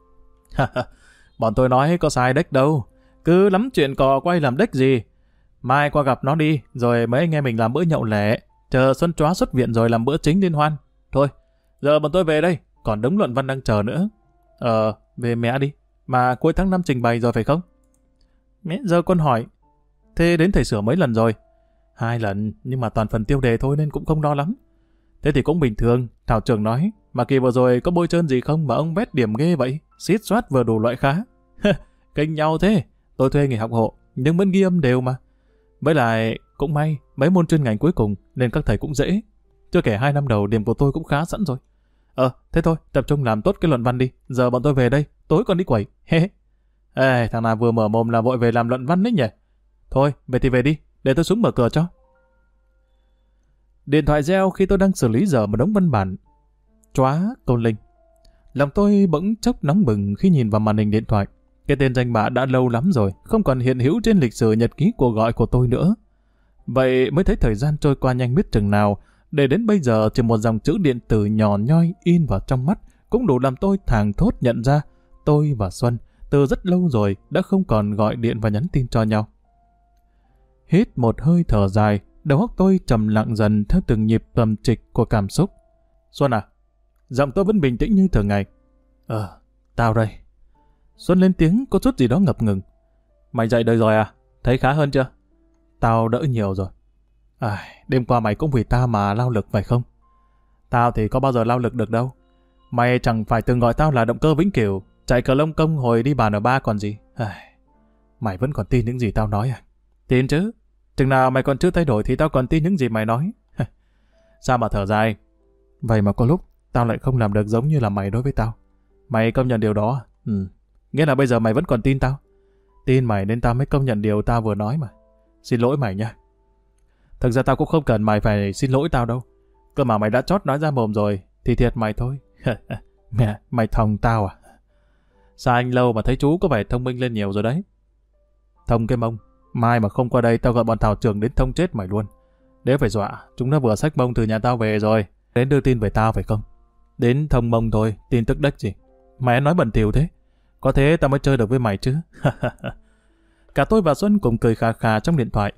Bọn tôi nói có sai đếch đâu, cứ lắm chuyện cò quay làm đếch gì. Mai qua gặp nó đi, rồi mấy anh em mình làm bữa nhậu lẻ, chờ Xuân Chóa xuất viện rồi làm bữa chính liên hoan. Thôi, giờ bọn tôi về đây, còn đống luận văn đang chờ nữa. Về mẹ đi, mà cuối tháng 5 trình bày rồi phải không? Mẹ giờ con hỏi, thế đến thầy sửa mấy lần rồi? 2 lần, nhưng mà toàn phần tiêu đề thôi nên cũng không lo lắm. Thế thì cũng bình thường, Thảo trưởng nói, mà kỳ vừa rồi có bôi trơn gì không mà ông vét điểm ghê vậy, xít xoát vừa đủ loại khá. Kênh nhau thế, tôi thuê nghề học hộ, nhưng vẫn ghi âm đều mà. Với lại, cũng may, mấy môn chuyên ngành cuối cùng nên các thầy cũng dễ. Chưa kể 2 năm đầu điểm của tôi cũng khá sẵn rồi. Thế thôi, tập trung làm tốt cái luận văn đi, giờ bọn tôi về đây, tối còn đi quẩy. Thằng nào vừa mở mồm là vội về làm luận văn đấy nhỉ? Thôi, về thì về đi, để tôi xuống mở cửa cho. Điện thoại reo khi tôi đang xử lý dở một đống văn bản. Chóa, Tôn Linh. Lòng tôi bỗng chốc nóng bừng khi nhìn vào màn hình điện thoại. Cái tên danh bạ đã lâu lắm rồi, không còn hiện hữu trên lịch sử nhật ký cuộc gọi của tôi nữa. Vậy mới thấy thời gian trôi qua nhanh biết chừng nào, để đến bây giờ chỉ một dòng chữ điện tử nhỏ nhoi in vào trong mắt cũng đủ làm tôi thảng thốt nhận ra tôi và Xuân từ rất lâu rồi đã không còn gọi điện và nhắn tin cho nhau. Hít một hơi thở dài, đầu óc tôi trầm lặng dần theo từng nhịp tầm trịch của cảm xúc. Xuân à? Giọng tôi vẫn bình tĩnh như thường ngày. Tao đây. Xuân lên tiếng có chút gì đó ngập ngừng. Mày dậy đời rồi à? Thấy khá hơn chưa? Tao đỡ nhiều rồi. Đêm qua mày cũng vì tao mà lao lực phải không? Tao thì có bao giờ lao lực được đâu. Mày chẳng phải từng gọi tao là động cơ vĩnh cửu, chạy cờ lông công hồi đi bàn ở ba còn gì. Mày vẫn còn tin những gì tao nói à? Tin chứ. Chừng nào mày còn chưa thay đổi thì tao còn tin những gì mày nói. Sao mà thở dài? Vậy mà có lúc tao lại không làm được giống như là mày đối với tao. Mày công nhận điều đó à? Nghĩa là bây giờ mày vẫn còn tin tao. Tin mày nên tao mới công nhận điều tao vừa nói mà. Xin lỗi mày nha. Thực ra tao cũng không cần mày phải xin lỗi tao đâu. Cơ mà mày đã chót nói ra mồm rồi thì thiệt mày thôi. Mẹ, mày thòng tao à? Sao anh lâu mà thấy chú có vẻ thông minh lên nhiều rồi đấy. Thông cái mông. Mai mà không qua đây tao gọi bọn Thảo trưởng đến thông chết mày luôn. Nếu phải dọa, chúng nó vừa xách mông từ nhà tao về rồi. Đến đưa tin về tao phải không? Đến thông mông thôi, tin tức đếch gì. Mày nói bẩn thỉu thế. Có thế tao mới chơi được với mày chứ. Cả tôi và Xuân cùng cười khà khà trong điện thoại.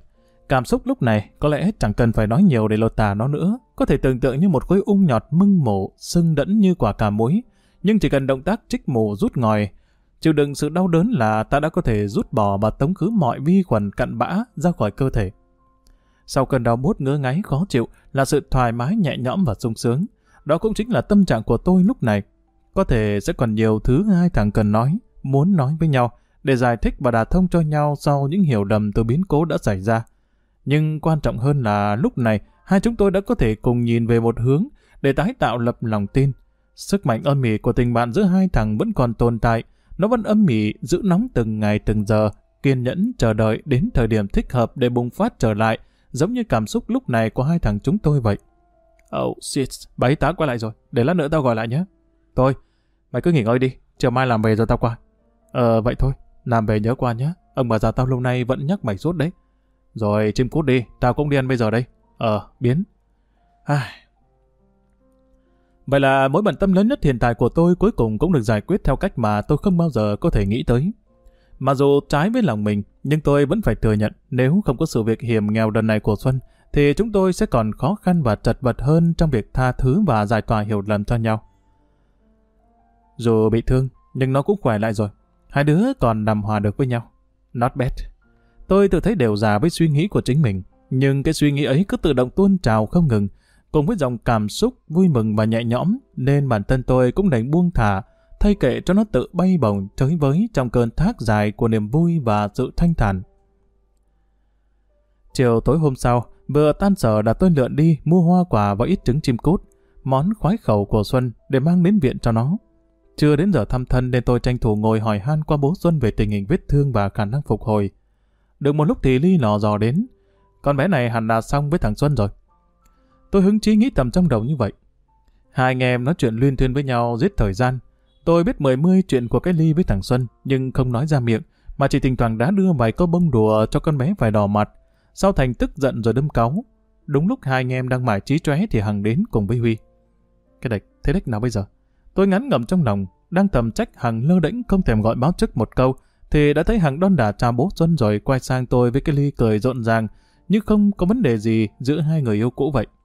Cảm xúc lúc này có lẽ chẳng cần phải nói nhiều để lột tả nó nữa, có thể tưởng tượng như một khối ung nhọt mưng mổ, sưng đẫn như quả cà muối, nhưng chỉ cần động tác trích mổ rút ngòi, chịu đựng sự đau đớn là ta đã có thể rút bỏ và tống khứ mọi vi khuẩn cặn bã ra khỏi cơ thể. Sau cơn đau buốt ngứa ngáy khó chịu là sự thoải mái nhẹ nhõm và sung sướng. Đó cũng chính là tâm trạng của tôi lúc này. Có thể sẽ còn nhiều thứ hai thằng cần nói, muốn nói với nhau, để giải thích và đả thông cho nhau sau những hiểu lầm từ biến cố đã xảy ra. Nhưng quan trọng hơn là lúc này, hai chúng tôi đã có thể cùng nhìn về một hướng để tái tạo lập lòng tin. Sức mạnh âm ỉ của tình bạn giữa hai thằng vẫn còn tồn tại, nó vẫn âm ỉ, giữ nóng từng ngày từng giờ, kiên nhẫn chờ đợi đến thời điểm thích hợp để bùng phát trở lại, giống như cảm xúc lúc này của hai thằng chúng tôi vậy. Oh shit, bà y tá quay lại rồi, để lát nữa tao gọi lại nhé. Thôi, mày cứ nghỉ ngơi đi, chiều mai làm về rồi tao qua. Vậy thôi, làm về nhớ qua nhé, ông bà già tao lâu nay vẫn nhắc mày suốt đấy. Rồi chim cút đi, tao cũng đi ăn bây giờ đây. Biến. Vậy là mối bận tâm lớn nhất hiện tại của tôi cuối cùng cũng được giải quyết theo cách mà tôi không bao giờ có thể nghĩ tới. Mặc dù trái với lòng mình, nhưng tôi vẫn phải thừa nhận nếu không có sự việc hiểm nghèo lần này của Xuân, thì chúng tôi sẽ còn khó khăn và chật vật hơn trong việc tha thứ và giải tỏa hiểu lầm cho nhau. Dù bị thương, nhưng nó cũng khỏe lại rồi. Hai đứa còn đàm hòa được với nhau. Not bad. Tôi tự thấy đều già với suy nghĩ của chính mình, nhưng cái suy nghĩ ấy cứ tự động tuôn trào không ngừng, cùng với dòng cảm xúc vui mừng và nhẹ nhõm, nên bản thân tôi cũng đành buông thả, thay kệ cho nó tự bay bổng chơi với trong cơn thác dài của niềm vui và sự thanh thản. Chiều tối hôm sau, vừa tan sở đã tôi lượn đi mua hoa quả và ít trứng chim cút, món khoái khẩu của Xuân để mang đến viện cho nó. Chưa đến giờ thăm thân nên tôi tranh thủ ngồi hỏi han qua bố Xuân về tình hình vết thương và khả năng phục hồi. Được một lúc thì Ly lò dò đến. Con bé này hẳn là xong với thằng Xuân rồi. Tôi hứng chí nghĩ tầm trong đầu như vậy. Hai anh em nói chuyện luyên thuyên với nhau giết thời gian. Tôi biết mươi chuyện của cái Ly với thằng Xuân, nhưng không nói ra miệng, mà chỉ thỉnh thoảng đã đưa vài câu bông đùa cho con bé phải đỏ mặt. Sau Thành tức giận rồi đâm cáu. Đúng lúc hai anh em đang mải chí chóe thì Hằng đến cùng với Huy. Cái địch, thế đích nào bây giờ? Tôi ngắn ngẩm trong lòng, đang thầm trách Hằng lơ đễnh không thèm gọi báo trước một câu, thì đã thấy Hằng đon đả chào bố Xuân rồi quay sang tôi với cái Ly cười rộn ràng, như không có vấn đề gì giữa hai người yêu cũ vậy.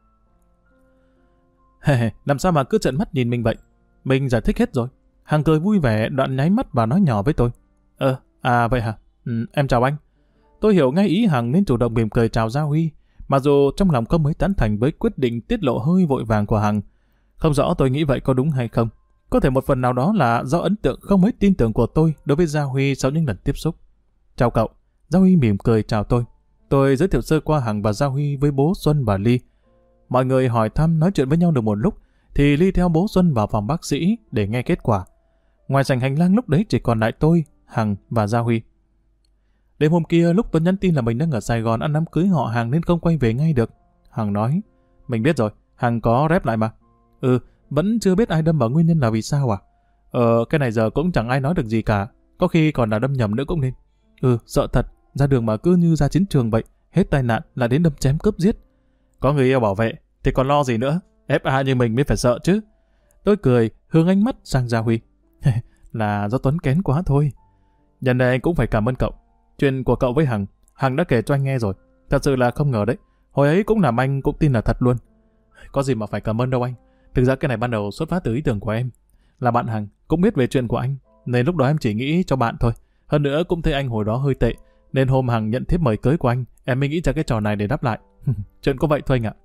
Làm sao mà cứ trợn mắt nhìn mình vậy? Mình giải thích hết rồi. Hằng cười vui vẻ, đoạn nháy mắt và nói nhỏ với tôi. Vậy hả? Em chào anh. Tôi hiểu ngay ý Hằng nên chủ động mỉm cười chào Gia Huy, mặc dù trong lòng không mấy tán thành với quyết định tiết lộ hơi vội vàng của Hằng. Không rõ tôi nghĩ vậy có đúng hay không. Có thể một phần nào đó là do ấn tượng không mấy tin tưởng của tôi đối với Gia Huy sau những lần tiếp xúc. Chào cậu. Gia Huy mỉm cười chào tôi. Tôi giới thiệu sơ qua Hằng và Gia Huy với bố Xuân và Ly. Mọi người hỏi thăm nói chuyện với nhau được một lúc, thì Ly theo bố Xuân vào phòng bác sĩ để nghe kết quả. Ngoài sảnh hành lang lúc đấy chỉ còn lại tôi, Hằng và Gia Huy. Đêm hôm kia lúc Tuấn nhắn tin là mình đang ở Sài Gòn ăn đám cưới họ Hằng nên không quay về ngay được. Hằng nói, mình biết rồi, Hằng có rep lại mà. Vẫn chưa biết ai đâm vào nguyên nhân là vì sao à? Cái này giờ cũng chẳng ai nói được gì cả, có khi còn là đâm nhầm nữa cũng nên. Sợ thật, ra đường mà cứ như ra chiến trường vậy, hết tai nạn là đến đâm chém cướp giết. Có người yêu bảo vệ, thì còn lo gì nữa, FA như mình mới phải sợ chứ. Tôi cười, hướng ánh mắt sang Gia Huy. Là do Tuấn kén quá thôi. Nhân đây anh cũng phải cảm ơn cậu. Chuyện của cậu với Hằng đã kể cho anh nghe rồi. Thật sự là không ngờ đấy, hồi ấy cũng làm anh cũng tin là thật luôn. Có gì mà phải cảm ơn đâu anh. Thực ra cái này ban đầu xuất phát từ ý tưởng của em. Là bạn Hằng cũng biết về chuyện của anh, nên lúc đó em chỉ nghĩ cho bạn thôi. Hơn nữa cũng thấy anh hồi đó hơi tệ, nên hôm Hằng nhận thiếp mời cưới của anh, em mới nghĩ ra cái trò này để đáp lại. Chuyện có vậy thôi anh ạ.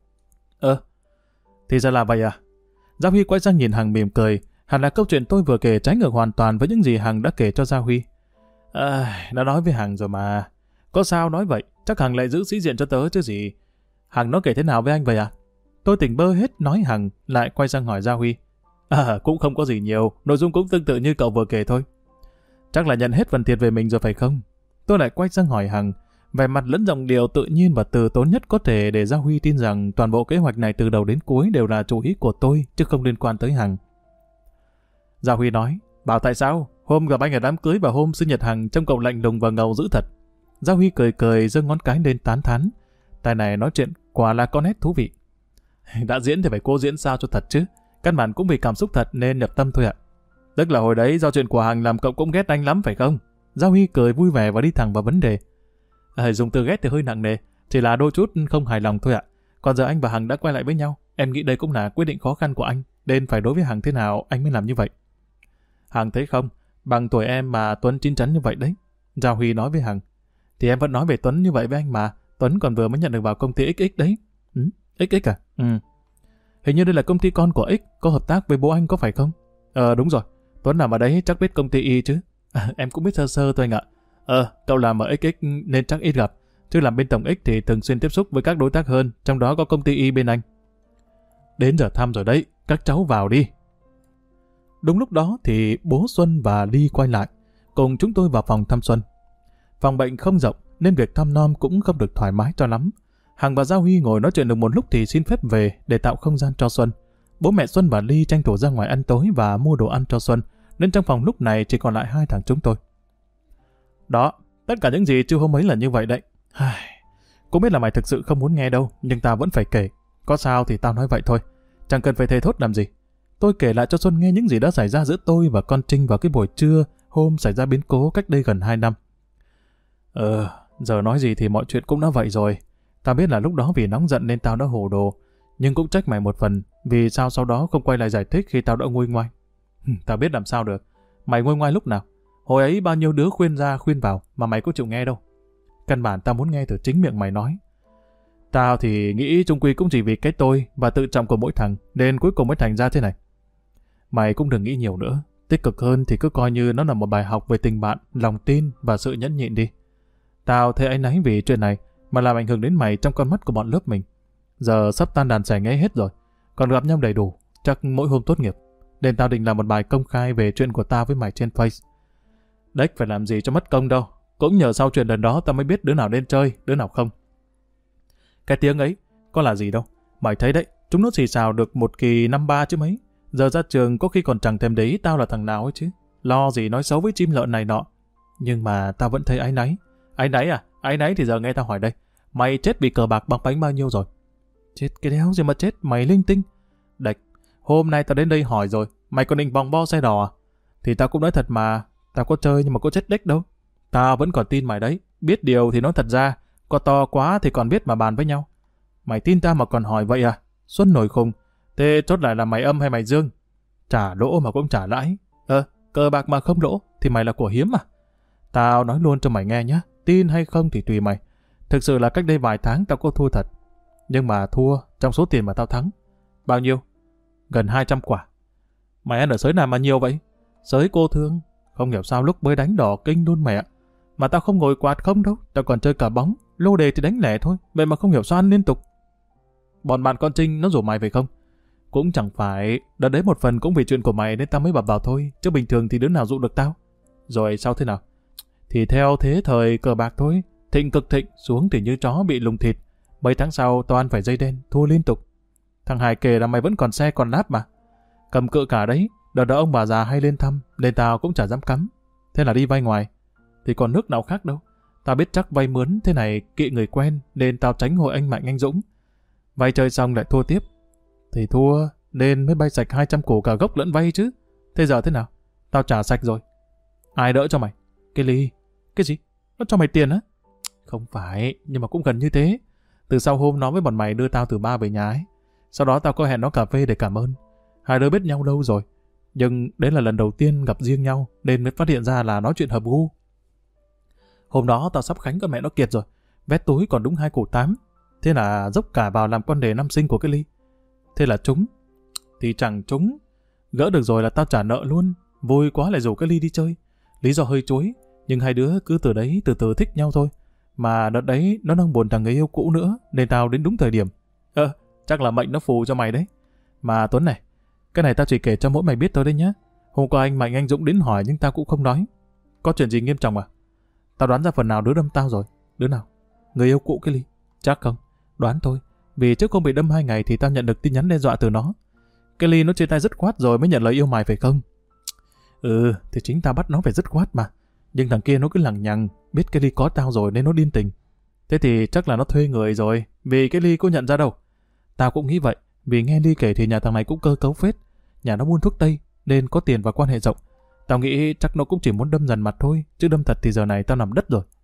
Thì ra là vậy à? Gia Huy quay sang nhìn Hằng mỉm cười. Hẳn là câu chuyện tôi vừa kể trái ngược hoàn toàn với những gì Hằng đã kể cho Gia Huy. Đã nói với Hằng rồi mà. Có sao nói vậy, chắc Hằng lại giữ sĩ diện cho tớ chứ gì. Hằng nó kể thế nào với anh vậy à? Tôi tỉnh bơ hết nói Hằng, lại quay sang hỏi Gia Huy. Cũng không có gì nhiều, nội dung cũng tương tự như cậu vừa kể thôi. Chắc là nhận hết phần thiệt về mình rồi phải không? Tôi lại quay sang hỏi Hằng, vẻ mặt lẫn giọng điệu tự nhiên và từ tốn nhất có thể để Gia Huy tin rằng toàn bộ kế hoạch này từ đầu đến cuối đều là chủ ý của tôi, chứ không liên quan tới Hằng. Gia Huy nói, bảo tại sao? Hôm gặp anh ở đám cưới và hôm sinh nhật Hằng trông cậu lạnh lùng và ngầu dữ thật. Gia Huy cười cười giơ ngón cái lên tán thán. Tài này nói chuyện quả là có nét thú vị. Đã diễn thì phải cố diễn sao cho thật chứ. Căn bản cũng vì cảm xúc thật nên nhập tâm thôi ạ. Tức là hồi đấy do chuyện của Hằng làm cậu cũng ghét anh lắm phải không? Gia Huy cười vui vẻ và đi thẳng vào vấn đề. Dùng từ ghét thì hơi nặng nề, chỉ là đôi chút không hài lòng thôi ạ. Còn giờ anh và Hằng đã quay lại với nhau, em nghĩ đây cũng là quyết định khó khăn của anh, nên phải đối với Hằng thế nào anh mới làm như vậy. Hằng thấy không, bằng tuổi em mà Tuấn chín chắn như vậy đấy. Giao Huy nói với Hằng. Thì em vẫn nói về Tuấn như vậy với anh mà, Tuấn còn vừa mới nhận được vào công ty XX đấy. XX à? Hình như đây là công ty con của X, có hợp tác với bố anh có phải không? Đúng rồi, Tuấn làm ở đấy chắc biết công ty Y chứ. Em cũng biết sơ sơ thôi anh ạ. Cậu làm ở XX nên chắc ít gặp, chứ làm bên tổng X thì thường xuyên tiếp xúc với các đối tác hơn, trong đó có công ty Y bên anh. Đến giờ thăm rồi đấy, các cháu vào đi. Đúng lúc đó thì bố Xuân và Ly quay lại, cùng chúng tôi vào phòng thăm Xuân. Phòng bệnh không rộng nên việc thăm nom cũng không được thoải mái cho lắm. Hằng và Giao Huy ngồi nói chuyện được một lúc thì xin phép về để tạo không gian cho Xuân. Bố mẹ Xuân và Ly tranh thủ ra ngoài ăn tối và mua đồ ăn cho Xuân, nên trong phòng lúc này chỉ còn lại hai thằng chúng tôi. Đó, tất cả những gì chưa hôm ấy là như vậy đấy. Cũng biết là mày thực sự không muốn nghe đâu, nhưng tao vẫn phải kể. Có sao thì tao nói vậy thôi, chẳng cần phải thề thốt làm gì. Tôi kể lại cho Xuân nghe những gì đã xảy ra giữa tôi và con Trinh vào cái buổi trưa hôm xảy ra biến cố cách đây gần 2 năm. Giờ nói gì thì mọi chuyện cũng đã vậy rồi. Tao biết là lúc đó vì nóng giận nên tao đã hồ đồ, nhưng cũng trách mày một phần vì sao sau đó không quay lại giải thích khi tao đã nguôi ngoai. Tao biết làm sao được. Mày nguôi ngoai lúc nào? Hồi ấy bao nhiêu đứa khuyên ra khuyên vào mà mày có chịu nghe đâu. Căn bản tao muốn nghe từ chính miệng mày nói. Tao thì nghĩ chung quy cũng chỉ vì cái tôi và tự trọng của mỗi thằng nên cuối cùng mới thành ra thế này. Mày cũng đừng nghĩ nhiều nữa. Tích cực hơn thì cứ coi như nó là một bài học về tình bạn, lòng tin và sự nhẫn nhịn đi. Tao thấy áy náy vì chuyện này mà làm ảnh hưởng đến mày trong con mắt của bọn lớp mình. Giờ sắp tan đàn xẻ nghé hết rồi, còn gặp nhau đầy đủ, chắc mỗi hôm tốt nghiệp. Nên tao định làm một bài công khai về chuyện của tao với mày trên Face. Đếch phải làm gì cho mất công đâu. Cũng nhờ sau chuyện lần đó tao mới biết đứa nào nên chơi, đứa nào không. Cái tiếng ấy, có là gì đâu. Mày thấy đấy, chúng nó xì xào được một kỳ năm 3 chứ mấy. Giờ ra trường có khi còn chẳng thèm để ý tao là thằng nào ấy chứ. Lo gì nói xấu với chim lợn này nọ. Nhưng mà tao vẫn thấy áy náy. Áy náy à? Áy náy thì giờ nghe tao hỏi đây. Mày chết bị cờ bạc băng bánh bao nhiêu rồi? Chết cái đéo gì mà chết, mày linh tinh. Đạch, hôm nay tao đến đây hỏi rồi, mày còn định vòng bo xe đỏ à? Thì tao cũng nói thật mà, tao có chơi nhưng mà có chết đếch đâu. Tao vẫn còn tin mày đấy, biết điều thì nói thật ra, có to quá thì còn biết mà bàn với nhau. Mày tin tao mà còn hỏi vậy à? Xuân nổi khùng, thế chốt lại là mày âm hay mày dương? Trả lỗ mà cũng trả lãi. Cờ bạc mà không lỗ thì mày là của hiếm mà. Tao nói luôn cho mày nghe nhá, tin hay không thì tùy mày. Thực sự là cách đây vài tháng tao có thua thật. Nhưng mà thua trong số tiền mà tao thắng. Bao nhiêu? Gần 200 quả. Mày ăn ở sới nào mà nhiều vậy? Sới cô thương. Không hiểu sao lúc mới đánh đỏ kinh luôn mẹ. Mà tao không ngồi quạt không đâu. Tao còn chơi cả bóng. Lô đề thì đánh lẻ thôi. Vậy mà không hiểu sao ăn liên tục. Bọn bạn con Trinh nó rủ mày về không? Cũng chẳng phải. Đợt đấy một phần cũng vì chuyện của mày nên tao mới bập vào thôi. Chứ bình thường thì đứa nào dụ được tao. Rồi sao thế nào? Thì theo thế thời cờ bạc thôi. Thịnh cực thịnh, xuống thì như chó bị lùng thịt. Mấy tháng sau toàn phải dây đen, thua liên tục. Thằng Hải kể là mày vẫn còn xe còn láp mà. Cầm cự cả đấy, đợt đó ông bà già hay lên thăm, nên tao cũng chả dám cắm. Thế là đi vay ngoài. Thì còn nước nào khác đâu. Tao biết chắc vay mướn thế này kỵ người quen, nên tao tránh hội anh Mạnh anh Dũng. Vay chơi xong lại thua tiếp. Thì thua, nên mới bay sạch 200 củ cả gốc lẫn vay chứ. Thế giờ thế nào? Tao trả sạch rồi. Ai đỡ cho mày? Cái Ly. Cái gì? Nó cho mày tiền á? Không phải, nhưng mà cũng gần như thế. Từ sau hôm nó với bọn mày đưa tao từ Ba về nhà ấy. Sau đó tao có hẹn nó cà phê để cảm ơn. Hai đứa biết nhau lâu rồi. Nhưng đấy là lần đầu tiên gặp riêng nhau, nên mới phát hiện ra là nói chuyện hợp gu. Hôm đó tao sắp khánh con mẹ nó kiệt rồi. Vét túi còn đúng 2 củ 8. Thế là dốc cả vào làm con đề năm sinh của cái Ly. Thế là trúng. Thì chẳng trúng. Gỡ được rồi là tao trả nợ luôn. Vui quá lại rủ cái Ly đi chơi. Lý do hơi chối. Nhưng hai đứa cứ từ đấy từ từ thích nhau thôi. Mà đợt đấy nó đang buồn thằng người yêu cũ nữa, nên tao đến đúng thời điểm. Chắc là mệnh nó phù cho mày đấy. Mà Tuấn này, cái này tao chỉ kể cho mỗi mày biết thôi đấy nhá. Hôm qua anh Mạnh anh Dũng đến hỏi nhưng tao cũng không nói. Có chuyện gì nghiêm trọng à? Tao đoán ra phần nào đứa đâm tao rồi. Đứa nào? Người yêu cũ cái Ly. Chắc không? Đoán thôi. Vì trước không bị đâm 2 ngày thì tao nhận được tin nhắn đe dọa từ nó. Cái Ly nó chia tay dứt khoát rồi mới nhận lời yêu mày phải không? Thì chính tao bắt nó phải dứt khoát mà. Nhưng thằng kia nó cứ lằng nhằng, biết cái Ly có tao rồi nên nó điên tình. Thế thì chắc là nó thuê người rồi, vì cái Ly có nhận ra đâu. Tao cũng nghĩ vậy, vì nghe Ly kể thì nhà thằng này cũng cơ cấu phết. Nhà nó buôn thuốc tây, nên có tiền và quan hệ rộng. Tao nghĩ chắc nó cũng chỉ muốn đâm dần mặt thôi, chứ đâm thật thì giờ này tao nằm đất rồi.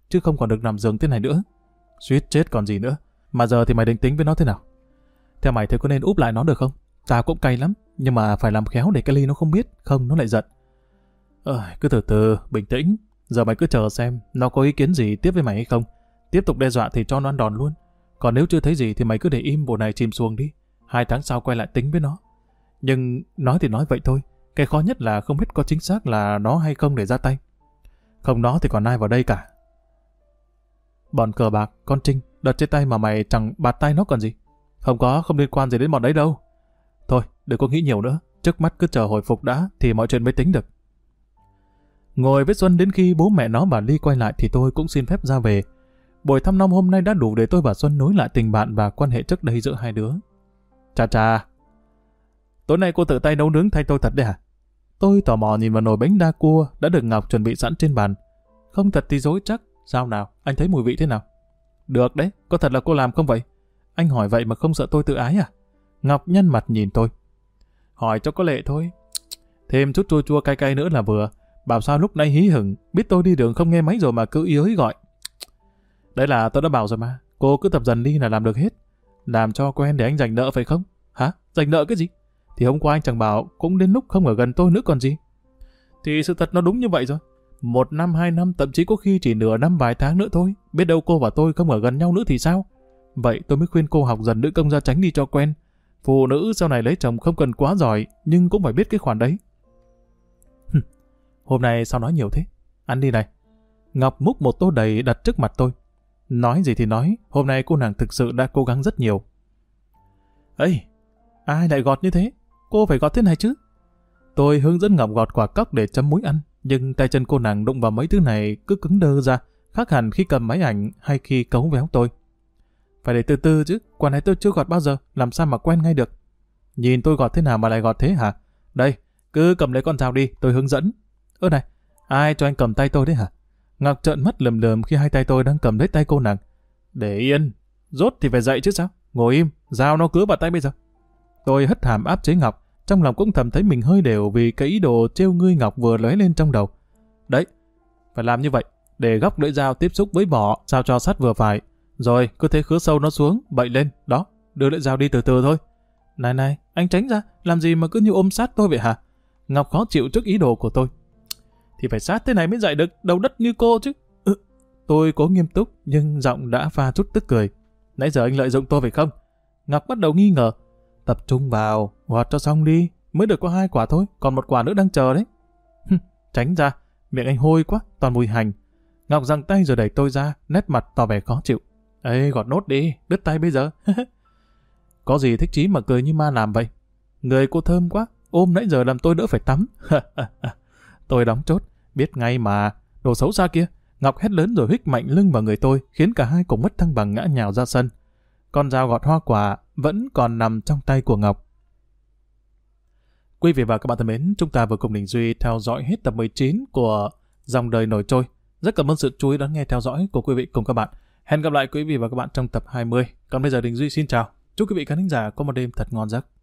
chứ không còn được nằm giường thế này nữa. Suýt chết còn gì nữa. Mà giờ thì mày định tính với nó thế nào? Theo mày thì có nên úp lại nó được không? Tao cũng cay lắm, nhưng mà phải làm khéo để cái Ly nó không biết, không nó lại giận. Cứ từ từ, bình tĩnh. Giờ mày cứ chờ xem nó có ý kiến gì tiếp với mày hay không. Tiếp tục đe dọa thì cho nó ăn đòn luôn. Còn nếu chưa thấy gì thì mày cứ để im bộ này chìm xuồng đi. 2 tháng sau quay lại tính với nó. Nhưng nói thì nói vậy thôi. Cái khó nhất là không biết có chính xác là nó hay không để ra tay. Không nó thì còn ai vào đây cả. Bọn cờ bạc, con Trinh, đợt trên tay mà mày chẳng bạt tay nó còn gì. Không liên quan gì đến bọn đấy đâu. Thôi, đừng có nghĩ nhiều nữa. Trước mắt cứ chờ hồi phục đã thì mọi chuyện mới tính được. Ngồi với Xuân đến khi bố mẹ nó và Ly quay lại thì tôi cũng xin phép ra về. Buổi thăm nom hôm nay đã đủ để tôi và Xuân nối lại tình bạn và quan hệ trước đây giữa hai đứa. Chà, tối nay cô tự tay nấu nướng thay tôi thật đấy hả? Tôi tò mò nhìn vào nồi bánh đa cua đã được Ngọc chuẩn bị sẵn trên bàn. Không thật thì dối chắc. Sao nào, anh thấy mùi vị thế nào? Được đấy, có thật là cô làm không vậy? Anh hỏi vậy mà không sợ tôi tự ái à? Ngọc nhăn mặt nhìn tôi. Hỏi cho có lệ thôi. Thêm chút chua chua cay cay nữa là vừa. Bảo sao lúc nãy hí hửng, biết tôi đi đường không nghe máy rồi mà cứ ý ới gọi. Đấy là tôi đã bảo rồi mà, cô cứ tập dần đi là làm được hết. Làm cho quen để anh giành nợ phải không? Hả? Giành nợ cái gì? Thì hôm qua anh chẳng bảo cũng đến lúc không ở gần tôi nữa còn gì. Thì sự thật nó đúng như vậy rồi. 1 năm, 2 năm, thậm chí có khi chỉ nửa năm vài tháng nữa thôi. Biết đâu cô và tôi không ở gần nhau nữa thì sao? Vậy tôi mới khuyên cô học dần nữ công gia chánh đi cho quen. Phụ nữ sau này lấy chồng không cần quá giỏi, nhưng cũng phải biết cái khoản đấy. Hôm nay sao nói nhiều thế? Ăn đi này. Ngọc múc một tô đầy đặt trước mặt tôi. Nói gì thì nói, hôm nay cô nàng thực sự đã cố gắng rất nhiều. Ây, ai lại gọt như thế? Cô phải gọt thế này chứ. Tôi hướng dẫn Ngọc gọt quả cóc để chấm muối ăn, nhưng tay chân cô nàng đụng vào mấy thứ này cứ cứng đơ ra, khác hẳn khi cầm máy ảnh hay khi cấu véo tôi. Phải để từ từ chứ, quả này tôi chưa gọt bao giờ, làm sao mà quen ngay được. Nhìn tôi gọt thế nào mà lại gọt thế hả? Đây, cứ cầm lấy con dao đi, tôi hướng dẫn. Ơ này, ai cho anh cầm tay tôi đấy hả? Ngọc trợn mắt lườm lườm khi hai tay tôi đang cầm lấy tay cô nàng. Để yên, rốt thì phải dậy chứ sao? Ngồi im, dao nó cứa vào tay bây giờ. Tôi hất hàm áp chế Ngọc, trong lòng cũng thầm thấy mình hơi đều vì cái ý đồ trêu ngươi Ngọc vừa lóe lên trong đầu. Đấy, phải làm như vậy, để góc lưỡi dao tiếp xúc với vỏ sao cho sát vừa phải. Rồi cứ thế khứa sâu nó xuống, bậy lên, đó, đưa lưỡi dao đi từ từ thôi. Này, anh tránh ra, làm gì mà cứ như ôm sát tôi vậy hả? Ngọc khó chịu trước ý đồ của tôi. Thì phải sát thế này mới dậy được, đầu đất như cô chứ. Tôi cố nghiêm túc, nhưng giọng đã pha chút tức cười. Nãy giờ anh lợi dụng tôi phải không? Ngọc bắt đầu nghi ngờ. Tập trung vào, gọt cho xong đi, mới được có 2 quả thôi, còn 1 quả nữa đang chờ đấy. Tránh ra, miệng anh hôi quá, toàn mùi hành. Ngọc giằng tay rồi đẩy tôi ra, nét mặt tỏ vẻ khó chịu. Ê, gọt nốt đi, đứt tay bây giờ. Có gì thích chí mà cười như ma làm vậy? Người cô thơm quá, ôm nãy giờ làm tôi đỡ phải tắm. Tôi đóng chốt, biết ngay mà, đồ xấu xa kia. Ngọc hét lớn rồi huých mạnh lưng vào người tôi, khiến cả hai cùng mất thăng bằng ngã nhào ra sân. Con dao gọt hoa quả vẫn còn nằm trong tay của Ngọc. Quý vị và các bạn thân mến, chúng ta vừa cùng Đình Duy theo dõi hết tập 19 của Dòng đời nổi trôi. Rất cảm ơn sự chú ý đón nghe theo dõi của quý vị cùng các bạn. Hẹn gặp lại quý vị và các bạn trong tập 20. Còn bây giờ Đình Duy xin chào. Chúc quý vị khán thính giả có một đêm thật ngon giấc.